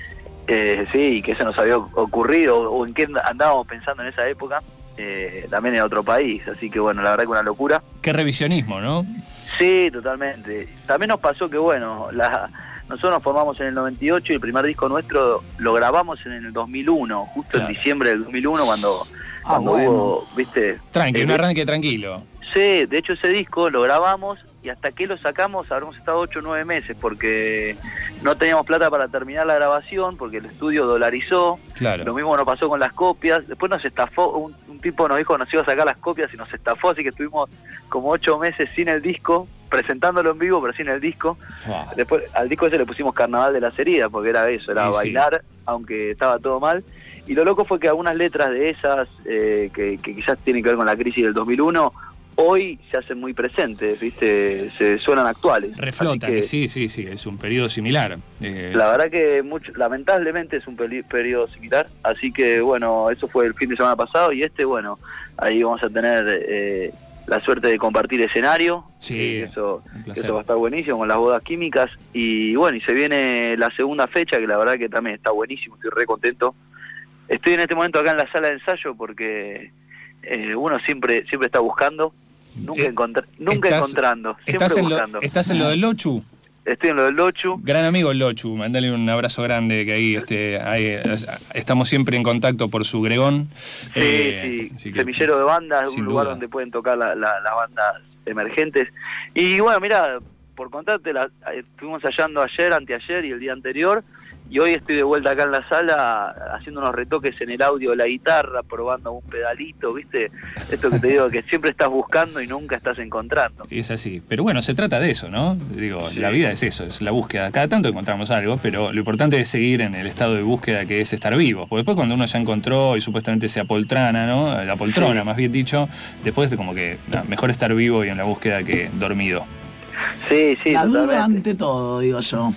Eh, sí, y que se nos había ocurrido, o en qué andábamos pensando en esa época, eh, también en otro país. Así que bueno, la verdad que una locura. Qué revisionismo, ¿no? Sí, totalmente. También nos pasó que, bueno, la, nosotros nos formamos en el noventa y ocho y el primer disco nuestro lo grabamos en el dos mil uno, justo Claro. en diciembre del dos mil uno, cuando, Ah, cuando bueno. hubo, viste... Tranqui, eh, un arranque tranquilo. Sí, de hecho ese disco lo grabamos y hasta que lo sacamos habremos estado ocho o nueve meses porque no teníamos plata para terminar la grabación porque el estudio dolarizó. Claro. Lo mismo nos pasó con las copias. Después nos estafó, un, un tipo nos dijo que nos iba a sacar las copias y nos estafó, así que estuvimos como ocho meses sin el disco, presentándolo en vivo pero sin el disco. Ah. Después al disco ese le pusimos Carnaval de las Heridas porque era eso, era Y sí. bailar, aunque estaba todo mal. Y lo loco fue que algunas letras de esas, eh, que, que quizás tienen que ver con la crisis del dos mil uno, hoy se hacen muy presentes, ¿viste? Se suenan actuales. Reflotan, Así que, sí, sí, sí, es un periodo similar. Eh, la verdad que mucho, lamentablemente es un peli- periodo similar, así que bueno, eso fue el fin de semana pasado y este, bueno, ahí vamos a tener eh, la suerte de compartir escenario. Sí, que eso, un que placer. eso va a estar buenísimo con las bodas químicas y bueno, y se viene la segunda fecha que la verdad que también está buenísimo, estoy re contento. Estoy en este momento acá en la sala de ensayo porque eh, uno siempre siempre está buscando, nunca, Eh, encontra- nunca estás- encontrando, siempre ¿Estás en, lo, buscando. ¿Estás en lo del Lochu? Estoy en lo del Lochu. Gran amigo el Lochu, mandale un abrazo grande, que ahí, este, ahí, eh, estamos siempre en contacto por su Gregón. Sí, Eh, sí, así que- semillero de bandas, sin un lugar duda. donde pueden tocar la- la- las bandas emergentes. Y bueno, mira, por contarte, la, estuvimos hallando ayer, anteayer y el día anterior, y hoy estoy de vuelta acá en la sala haciendo unos retoques en el audio de la guitarra, probando un pedalito, ¿viste? Esto que te digo, que siempre estás buscando y nunca estás encontrando. Es así. Pero bueno, se trata de eso, ¿no? Digo, la vida es eso, es la búsqueda. Cada tanto encontramos algo, pero lo importante es seguir en el estado de búsqueda que es estar vivo. Porque después cuando uno ya encontró y supuestamente se apoltrana, ¿no? La poltrona, Sí. más bien dicho, después de como que, no, mejor estar vivo y en la búsqueda que dormido. Sí, sí, La duda totalmente. ante todo, digo yo.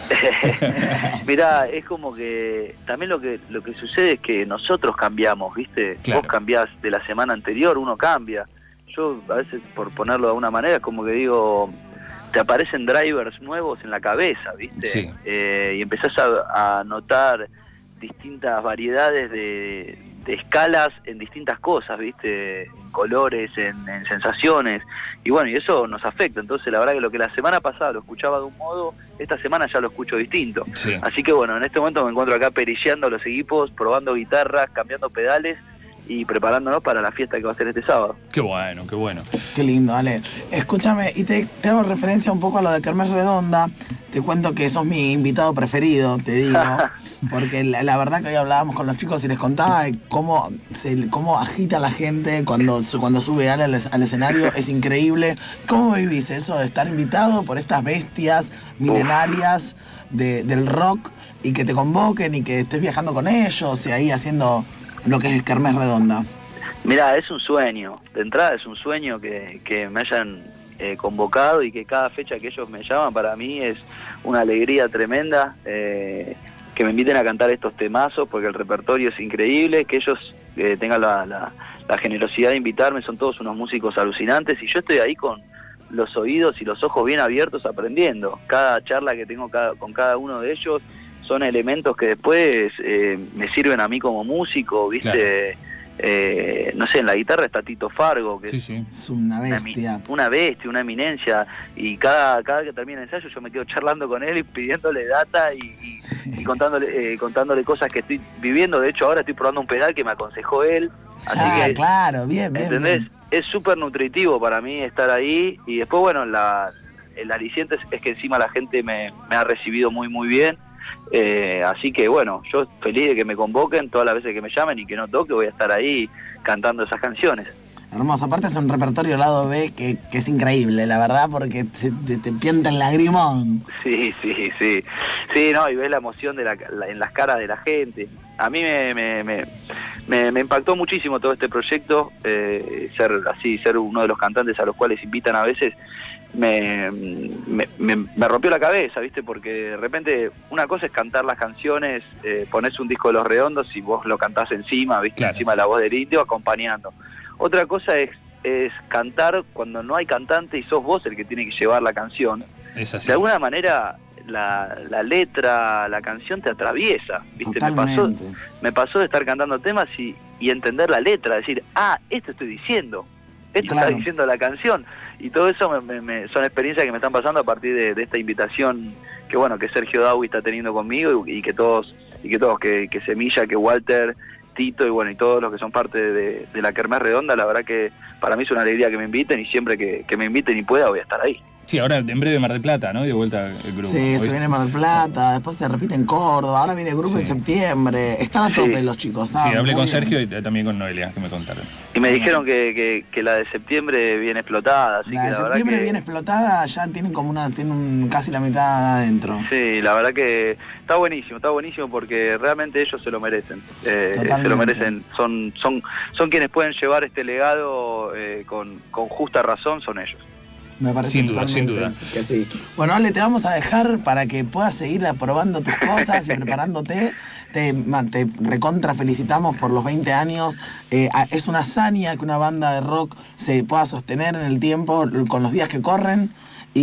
Mirá, es como que también lo que lo que sucede es que nosotros cambiamos, ¿viste? Claro. Vos cambiás de la semana anterior, uno cambia. Yo a veces, por ponerlo de alguna manera, es como que digo, te aparecen drivers nuevos en la cabeza, ¿viste? Sí. Eh, y empezás a, a notar distintas variedades de, de escalas en distintas cosas, ¿viste? En colores, en, en sensaciones. Y bueno, y eso nos afecta. Entonces, la verdad que lo que la semana pasada lo escuchaba de un modo, esta semana ya lo escucho distinto. Sí. Así que bueno, en este momento me encuentro acá perilleando los equipos, probando guitarras, cambiando pedales y preparándonos para la fiesta que va a ser este sábado. Qué bueno, qué bueno. Qué lindo, Ale. Escúchame, y te, te hago referencia un poco a lo de Kermés Redonda. Te cuento que sos mi invitado preferido, te digo. Porque la, la verdad que hoy hablábamos con los chicos y les contaba de cómo, se, cómo agita la gente cuando, cuando sube Ale al, al escenario. Es increíble. ¿Cómo vivís eso de estar invitado por estas bestias milenarias de, del rock y que te convoquen y que estés viajando con ellos y ahí haciendo lo que es Kermés Redonda? Mirá, es un sueño, de entrada es un sueño que, que me hayan eh, convocado y que cada fecha que ellos me llaman para mí es una alegría tremenda, eh, que me inviten a cantar estos temazos porque el repertorio es increíble, que ellos eh, tengan la, la, la generosidad de invitarme, son todos unos músicos alucinantes y yo estoy ahí con los oídos y los ojos bien abiertos aprendiendo. Cada charla que tengo cada, con cada uno de ellos son elementos que después eh, me sirven a mí como músico, ¿viste? Claro. Eh, no sé, en la guitarra está Tito Fargo, que sí, sí. Es una bestia. Una, una bestia, una eminencia, y cada cada que termina el ensayo yo me quedo charlando con él y pidiéndole data y, y, y contándole eh, contándole cosas que estoy viviendo. De hecho, ahora estoy probando un pedal que me aconsejó él. Así ah, que, claro, bien, bien. ¿entendés? Bien. Es súper nutritivo para mí estar ahí, y después, bueno, la, el aliciente es, es que encima la gente me, me ha recibido muy, muy bien. Eh, así que bueno, yo feliz de que me convoquen todas las veces que me llamen y que no toque, voy a estar ahí cantando esas canciones. Hermoso, aparte es un repertorio lado B que, que es increíble, la verdad, porque te, te, te pianta el lagrimón. Sí, sí, sí. Sí, no, y ves la emoción de la, la, en las caras de la gente. A mí me, me, me, me, me impactó muchísimo todo este proyecto, eh, ser así, ser uno de los cantantes a los cuales invitan a veces. Me, me, me, me rompió la cabeza, ¿viste? Porque de repente una cosa es cantar las canciones, eh, ponés un disco de Los Redondos y vos lo cantás encima, ¿viste? Claro. Encima de la voz del indio acompañando. Otra cosa es, es cantar cuando no hay cantante y sos vos el que tiene que llevar la canción. Es así. De alguna manera la, la letra, la canción te atraviesa, ¿viste? Me pasó, me pasó de estar cantando temas y, y entender la letra, decir, ah, esto estoy diciendo, esto claro. Está diciendo la canción. Y todo eso me, me, me, son experiencias que me están pasando a partir de, de esta invitación que bueno que Sergio Dawi está teniendo conmigo y, y que todos, y que todos, que, que Semilla, que Walter, Tito y bueno y todos los que son parte de, de la Kermés Redonda. La verdad que para mí es una alegría que me inviten y siempre que, que me inviten y pueda voy a estar ahí. Sí, ahora en breve Mar del Plata, ¿no? De vuelta el grupo. Sí, se viene Mar del Plata, después se repite en Córdoba, ahora viene el grupo sí. en septiembre. Están a tope sí. los chicos. Sí, hablé con bien. Sergio y también con Noelia, que me contaron. Y me dijeron que, que, que la de septiembre viene explotada. Así la que de la septiembre que... viene explotada, ya tienen como una, tienen un, casi la mitad adentro. Sí, la verdad que está buenísimo, está buenísimo porque realmente ellos se lo merecen. Eh, se lo merecen, son, son, son quienes pueden llevar este legado eh, con, con justa razón, son ellos. Me parece sin duda, sin duda. Que sí. Bueno, Ale, te vamos a dejar para que puedas seguir aprobando tus cosas y preparándote. Te, te recontra felicitamos por los veinte años. Eh, es una hazaña que una banda de rock se pueda sostener en el tiempo con los días que corren.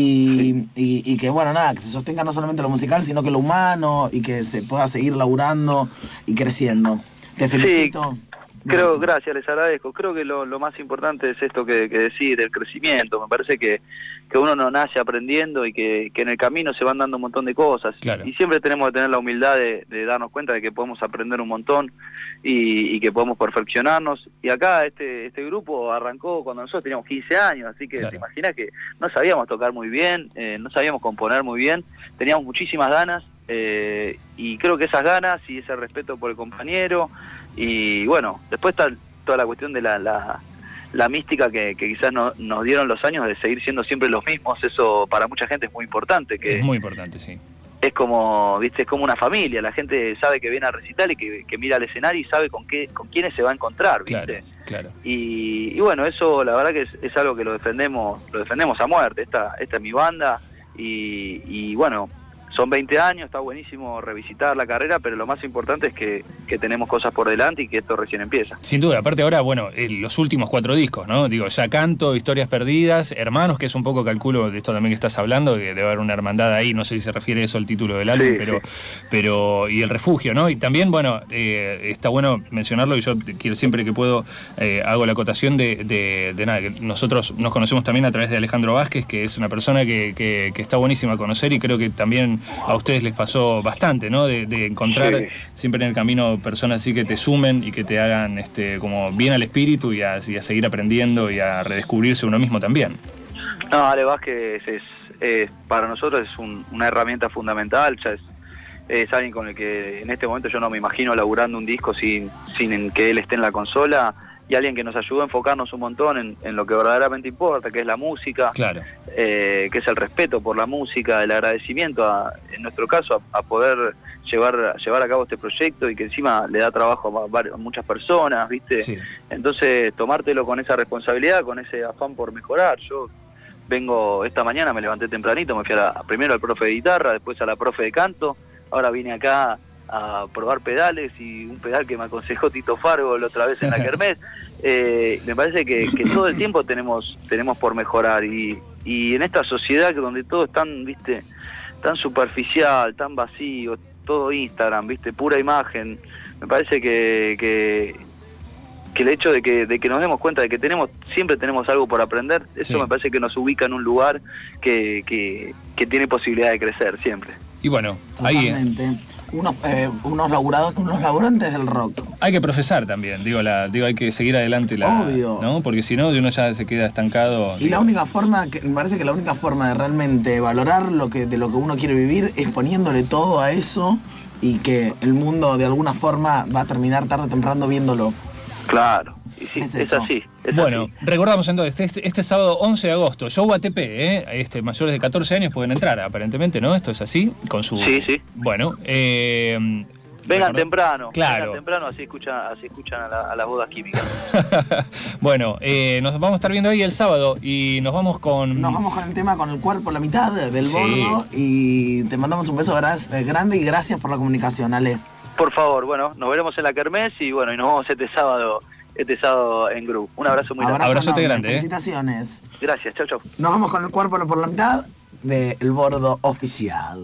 Y, y, y que, bueno, nada, que se sostenga no solamente lo musical, sino que lo humano y que se pueda seguir laburando y creciendo. Te felicito. Sí. Creo, gracias, les agradezco. Creo que lo, lo más importante es esto que, que decir, el crecimiento. Me parece que, que uno no nace aprendiendo y que, que en el camino se van dando un montón de cosas. Claro. Y siempre tenemos que tener la humildad de, de darnos cuenta de que podemos aprender un montón y, y que podemos perfeccionarnos. Y acá este este grupo arrancó cuando nosotros teníamos quince años, así que claro. Te imaginas que no sabíamos tocar muy bien, eh, no sabíamos componer muy bien, teníamos muchísimas ganas eh, y creo que esas ganas y ese respeto por el compañero. Y bueno, después está toda la cuestión de la, la, la mística que, que quizás no, nos dieron los años de seguir siendo siempre los mismos. Eso para mucha gente es muy importante. Que es muy importante, sí. Es como, viste, es como una familia. La gente sabe que viene a recital y que, que mira al escenario y sabe con qué, con quiénes se va a encontrar, viste. Claro, claro. Y, y bueno, eso la verdad que es, es algo que lo defendemos, lo defendemos a muerte. Esta, esta es mi banda y, y bueno, son veinte años, está buenísimo revisitar la carrera, pero lo más importante es que, que tenemos cosas por delante y que esto recién empieza. Sin duda, aparte ahora, bueno, eh, los últimos cuatro discos, ¿no? Digo, Ya Canto, Historias Perdidas, Hermanos, que es un poco, calculo, de esto también que estás hablando, que debe haber una hermandad ahí, no sé si se refiere eso al título del álbum, Sí, pero, sí. pero y El Refugio, ¿no? Y también, bueno, eh, está bueno mencionarlo, y yo quiero siempre que puedo, eh, hago la acotación de, de, de nada, que nosotros nos conocemos también a través de Alejandro Vázquez, que es una persona que, que, que está buenísima a conocer, y creo que también a ustedes les pasó bastante, ¿no? De, de encontrar Sí. siempre en el camino personas así que te sumen y que te hagan este como bien al espíritu y a, y a seguir aprendiendo y a redescubrirse uno mismo también. No, Ale Vázquez es, es, para nosotros es un, una herramienta fundamental, ya es, es alguien con el que en este momento yo no me imagino laburando un disco sin, sin que él esté en la consola, y alguien que nos ayudó a enfocarnos un montón en, en lo que verdaderamente importa, que es la música, Claro. eh, que es el respeto por la música, el agradecimiento, a, en nuestro caso, a, a poder llevar llevar a cabo este proyecto, y que encima le da trabajo a, varias, a muchas personas, ¿viste? Sí. Entonces, tomártelo con esa responsabilidad, con ese afán por mejorar. Yo vengo, esta mañana me levanté tempranito, me fui a la, primero al profe de guitarra, después a la profe de canto, ahora vine acá a probar pedales, y un pedal que me aconsejó Tito Fargo la otra vez en la Kermés. Eh, me parece que, que todo el tiempo tenemos tenemos por mejorar, y, y en esta sociedad que donde todo es tan, viste, tan superficial, tan vacío, todo Instagram, viste, pura imagen, me parece que, que, que el hecho de que, de que nos demos cuenta de que tenemos siempre tenemos algo por aprender, eso Sí. me parece que nos ubica en un lugar que, que, que tiene posibilidad de crecer siempre. Y bueno, ahí Totalmente. Unos, eh, unos, laburados, unos laburantes del rock. hay que profesar también, digo, la, digo hay que seguir adelante, la, Obvio. ¿no? Porque si no, uno ya se queda estancado. Y digo. la única forma, que me parece que la única forma de realmente valorar lo que, de lo que uno quiere vivir es poniéndole todo a eso, y que el mundo de alguna forma va a terminar tarde o temprano viéndolo. Claro, y sí, Es es, eso. así. Es Bueno, así. recordamos entonces, este, este sábado once de agosto, show A T P, ¿eh? Este, mayores de catorce años pueden entrar, aparentemente, ¿no? Esto es así, con su... Sí, sí. Bueno, eh... Vengan recordá- temprano, Claro. vengan temprano, así escuchan, así escuchan a, la- a las bodas químicas. Bueno, eh, nos vamos a estar viendo ahí el sábado, y nos vamos con... Nos vamos con el tema con el cuerpo a la mitad del Sí. bordo, y te mandamos un beso gra- eh, grande y gracias por la comunicación, Ale. Por favor, bueno, nos veremos en la Kermés, y bueno, y nos vemos este sábado, este sábado en Gru. Un abrazo muy grande. Abrazote enorme, grande, ¿eh? Felicitaciones. Gracias, chau, chau. Nos vamos con el cuerpo por la mitad del bordo oficial.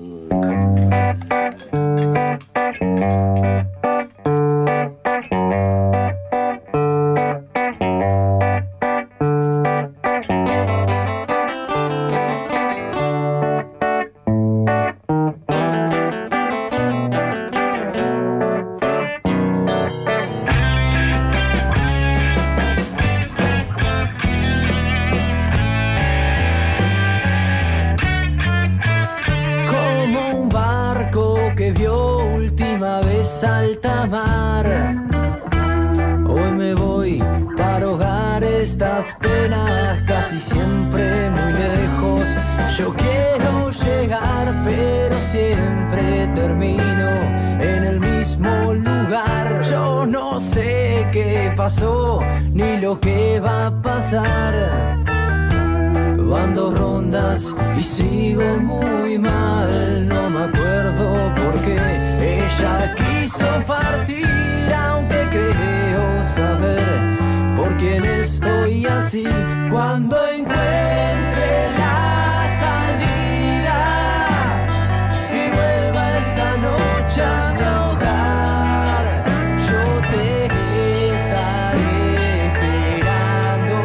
Como un barco que vio última vez alta mar. Hoy me voy para ahogar estas penas, casi siempre muy lejos. Yo quiero llegar, pero siempre termino en el mismo lugar. Yo no sé qué pasó, ni lo que va a pasar. Van dos rondas y sigo muy mal. No me acuerdo por qué ella quiso partir, aunque creo saber por quién estoy así. Cuando encuentre la salida y vuelva esta noche a mi hogar, yo te estaré esperando.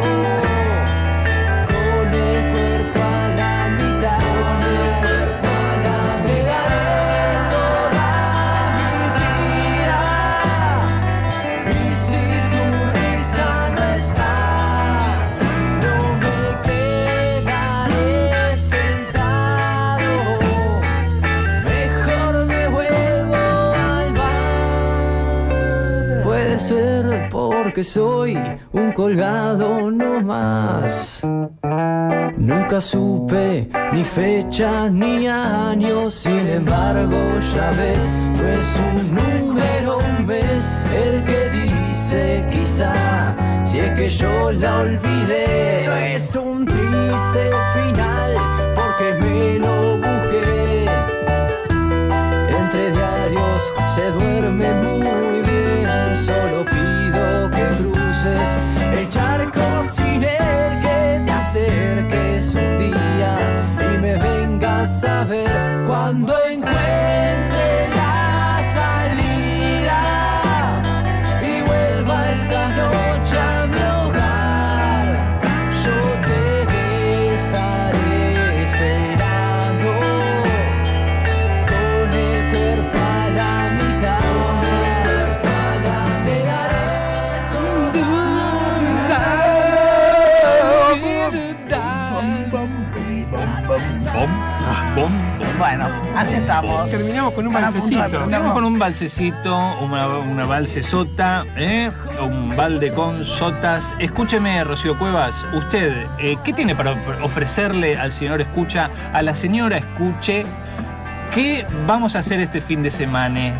Con el cuerpo a la mitad, con el cuerpo a la mitad, toda mi vida. Y si tu risa no está, no me quedaré sentado. Mejor me vuelvo al bar. Puede ser porque soy un colgado no más. Nunca supe ni fecha ni año, sin embargo ya ves, no es un número, un mes el que dice quizá, si es que yo la olvidé. No es un triste final porque me lo busqué. se duerme muy bien. Solo pido que cruces el charco sin el que te acerques un día y me vengas a ver cuando encuentre la salida y vuelva esta noche a mi hogar. Yo te estaré esperando con el cuerpo a la mitad. Te daré Bueno, así estamos. Terminamos con un Para balsecito. punto de- Terminamos con un balsecito, una, una balsesota, ¿eh? Un balde con sotas. Escúcheme, Rocío Cuevas, usted, eh, ¿qué tiene para ofrecerle al señor Escucha, a la señora Escuche? ¿Qué vamos a hacer este fin de semana?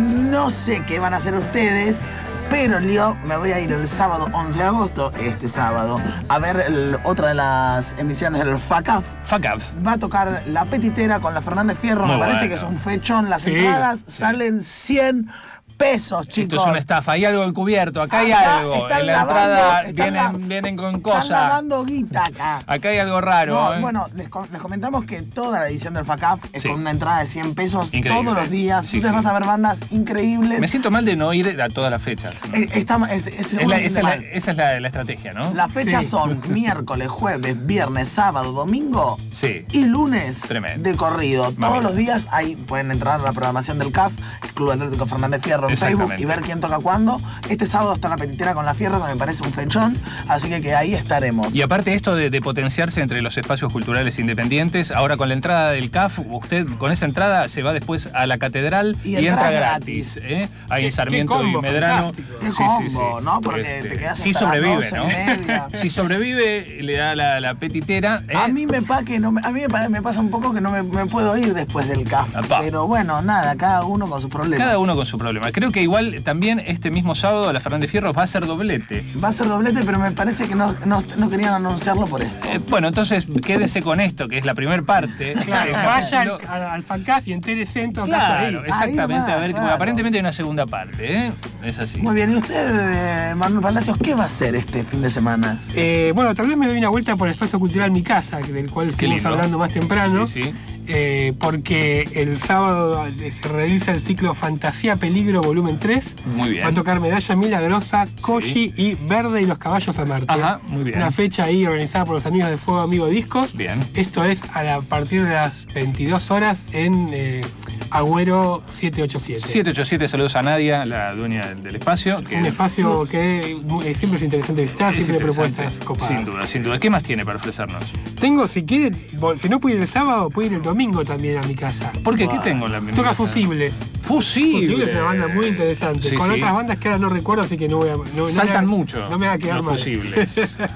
No sé qué van a hacer ustedes, pero yo me voy a ir el sábado once de agosto, este sábado, a ver el- otra de las emisiones del FACAF. FACAF. Va a tocar La Petitera con la Fernández Fierro. Muy me parece bueno. que es un fechón. Las Sí, entradas sí. salen cien pesos, chicos. Esto es una estafa, hay algo encubierto, acá hay Acá algo. están En la lavando- entrada están vienen, la- vienen con Están cosas. lavando guita acá. Acá hay algo raro. No, ¿eh? bueno, les, co- les comentamos que toda la edición del FACAF es Sí. con una entrada de cien pesos Increíble. todos los días. Sí, Ustedes sí. vas a ver bandas increíbles. Me siento mal de no ir a todas las fechas. Eh, está- es- es- Es seguro la- se esa es siente la, mal. esa es la- la estrategia, ¿no? Las fechas Sí. son miércoles, jueves, viernes, sábado, domingo Sí. y lunes Tremendo. de corrido. Todos Mamita. los días ahí pueden entrar a la programación del C A F, el Club Atlético Fernández Fierro, en Facebook Exactamente. y ver quién toca cuándo. Este sábado está La Petitera con La Fierro, que me parece un fechón, así que, que ahí estaremos. Y aparte esto de, de potenciarse entre los espacios culturales independientes, ahora con la entrada del C A F, usted con esa entrada se va después a la catedral Y y, entra entra gratis. gratis. ¿eh? Ahí Qué- en Sarmiento qué combo y Medrano. fantástico. Qué combo, ¿no? Porque te quedas si hasta las sobrevive, doce y ¿no? media. Si sobrevive, le da la, la petitera. ¿eh? A mí me pa que no me, a mí me, pa- me pasa un poco que no me, me puedo ir después del C A F. Pero bueno, nada, cada uno con sus problemas. Cada uno con su problema. Creo que igual también este mismo sábado la Fernández Fierro va a ser doblete. Va a ser doblete, pero me parece que no, no, no querían anunciarlo por esto. Eh, bueno, entonces quédese con esto, que es la primera parte. Claro, Eh, vaya al, lo- al, al FACAF y entérese en todo caso Claro, ahí. exactamente. Ahí a ver, va, porque claro. aparentemente hay una segunda parte, ¿eh? Es así. Muy bien, ¿y usted, eh, Manuel Palacios, qué va a hacer este fin de semana? Eh, bueno, tal vez me doy una vuelta por el espacio cultural Mi Casa, del cual estuvimos lindo. hablando más temprano. Sí, sí. Eh, porque el sábado eh, se realiza el ciclo Fantasía Peligro volumen tres. Muy bien. Va a tocar Medalla Milagrosa, Koji y Verde y los Caballos a Marte. Ajá, muy bien. Una fecha ahí organizada por los amigos de Fuego Amigo Discos. Bien. Esto es a, la- a partir de las veintidós horas en eh, Agüero setecientos ochenta y siete. siete ocho siete, saludos a Nadia, la dueña del espacio. que- Un espacio que eh, siempre es interesante visitar, es siempre hay interesante. propuestas copadas. Sin duda, sin duda. ¿Qué más tiene para ofrecernos? Tengo, si quiere, vol- si no puede ir el sábado, puede ir el domingo también a mi casa. ¿Por qué? ¿Qué tengo en la Toca Fusibles. Fusibles. Fusibles es una banda muy interesante. Sí, con sí. otras bandas que ahora no recuerdo, así que no voy a. no- no me Saltan va- mucho. No me va a quedar los mal. Fusibles.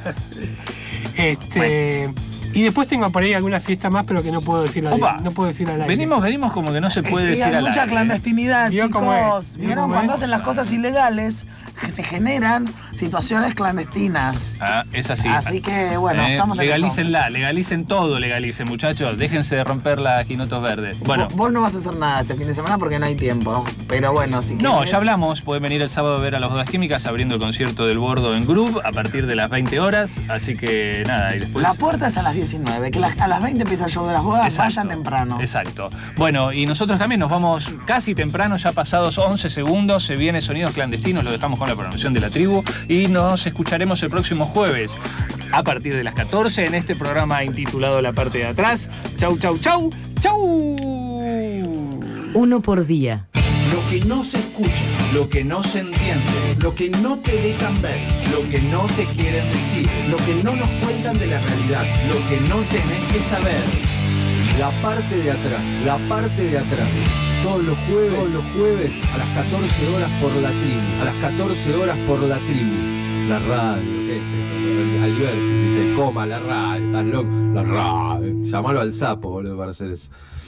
este. Y después tengo por ahí alguna fiesta más, pero que no puedo decir al Opa. no puedo decir al aire. Venimos, venimos como que no se puede Y decir hay al mucha aire. clandestinidad, ¿Vio cómo chicos. es? ¿Vio ¿Vieron cómo cuando es? hacen las cosas ilegales? Que se generan situaciones clandestinas. Ah, es así. Así que, bueno, Eh, estamos en eso. legalícenla, legalicen todo, legalicen, muchachos. Déjense de romper las quinotos verdes. Bueno. Vos, vos no vas a hacer nada este fin de semana porque no hay tiempo. Pero bueno, si No, querés- ya hablamos. Pueden venir el sábado a ver a las Bodas Químicas abriendo el concierto del Bordo en Groove a partir de las veinte horas. Así que nada, y después. La puerta es a las diecinueve, que las- a las veinte empieza el show de las bodas, Exacto. vayan temprano. Exacto. Bueno, y nosotros también nos vamos casi temprano, ya pasados once segundos. Se viene Sonidos Clandestinos, lo dejamos con la programación de la tribu. Y nos escucharemos el próximo jueves a partir de las catorce en este programa intitulado La Parte de Atrás. Chau, chau, chau, chau. Uno por día. Lo que no se escucha, Lo que no se entiende, lo que no te dejan ver, lo que no te quieren decir, lo que no nos cuentan de la realidad. lo que no tenés que saber. La parte de atrás, la parte de atrás. Todos los jueves, todos los jueves a las catorce horas por la tribu. A las catorce horas por la tribu. La radio, ¿qué es esto? Alberti dice, coma la radio, estás loco. La radio. Llamalo al sapo, boludo, para hacer eso.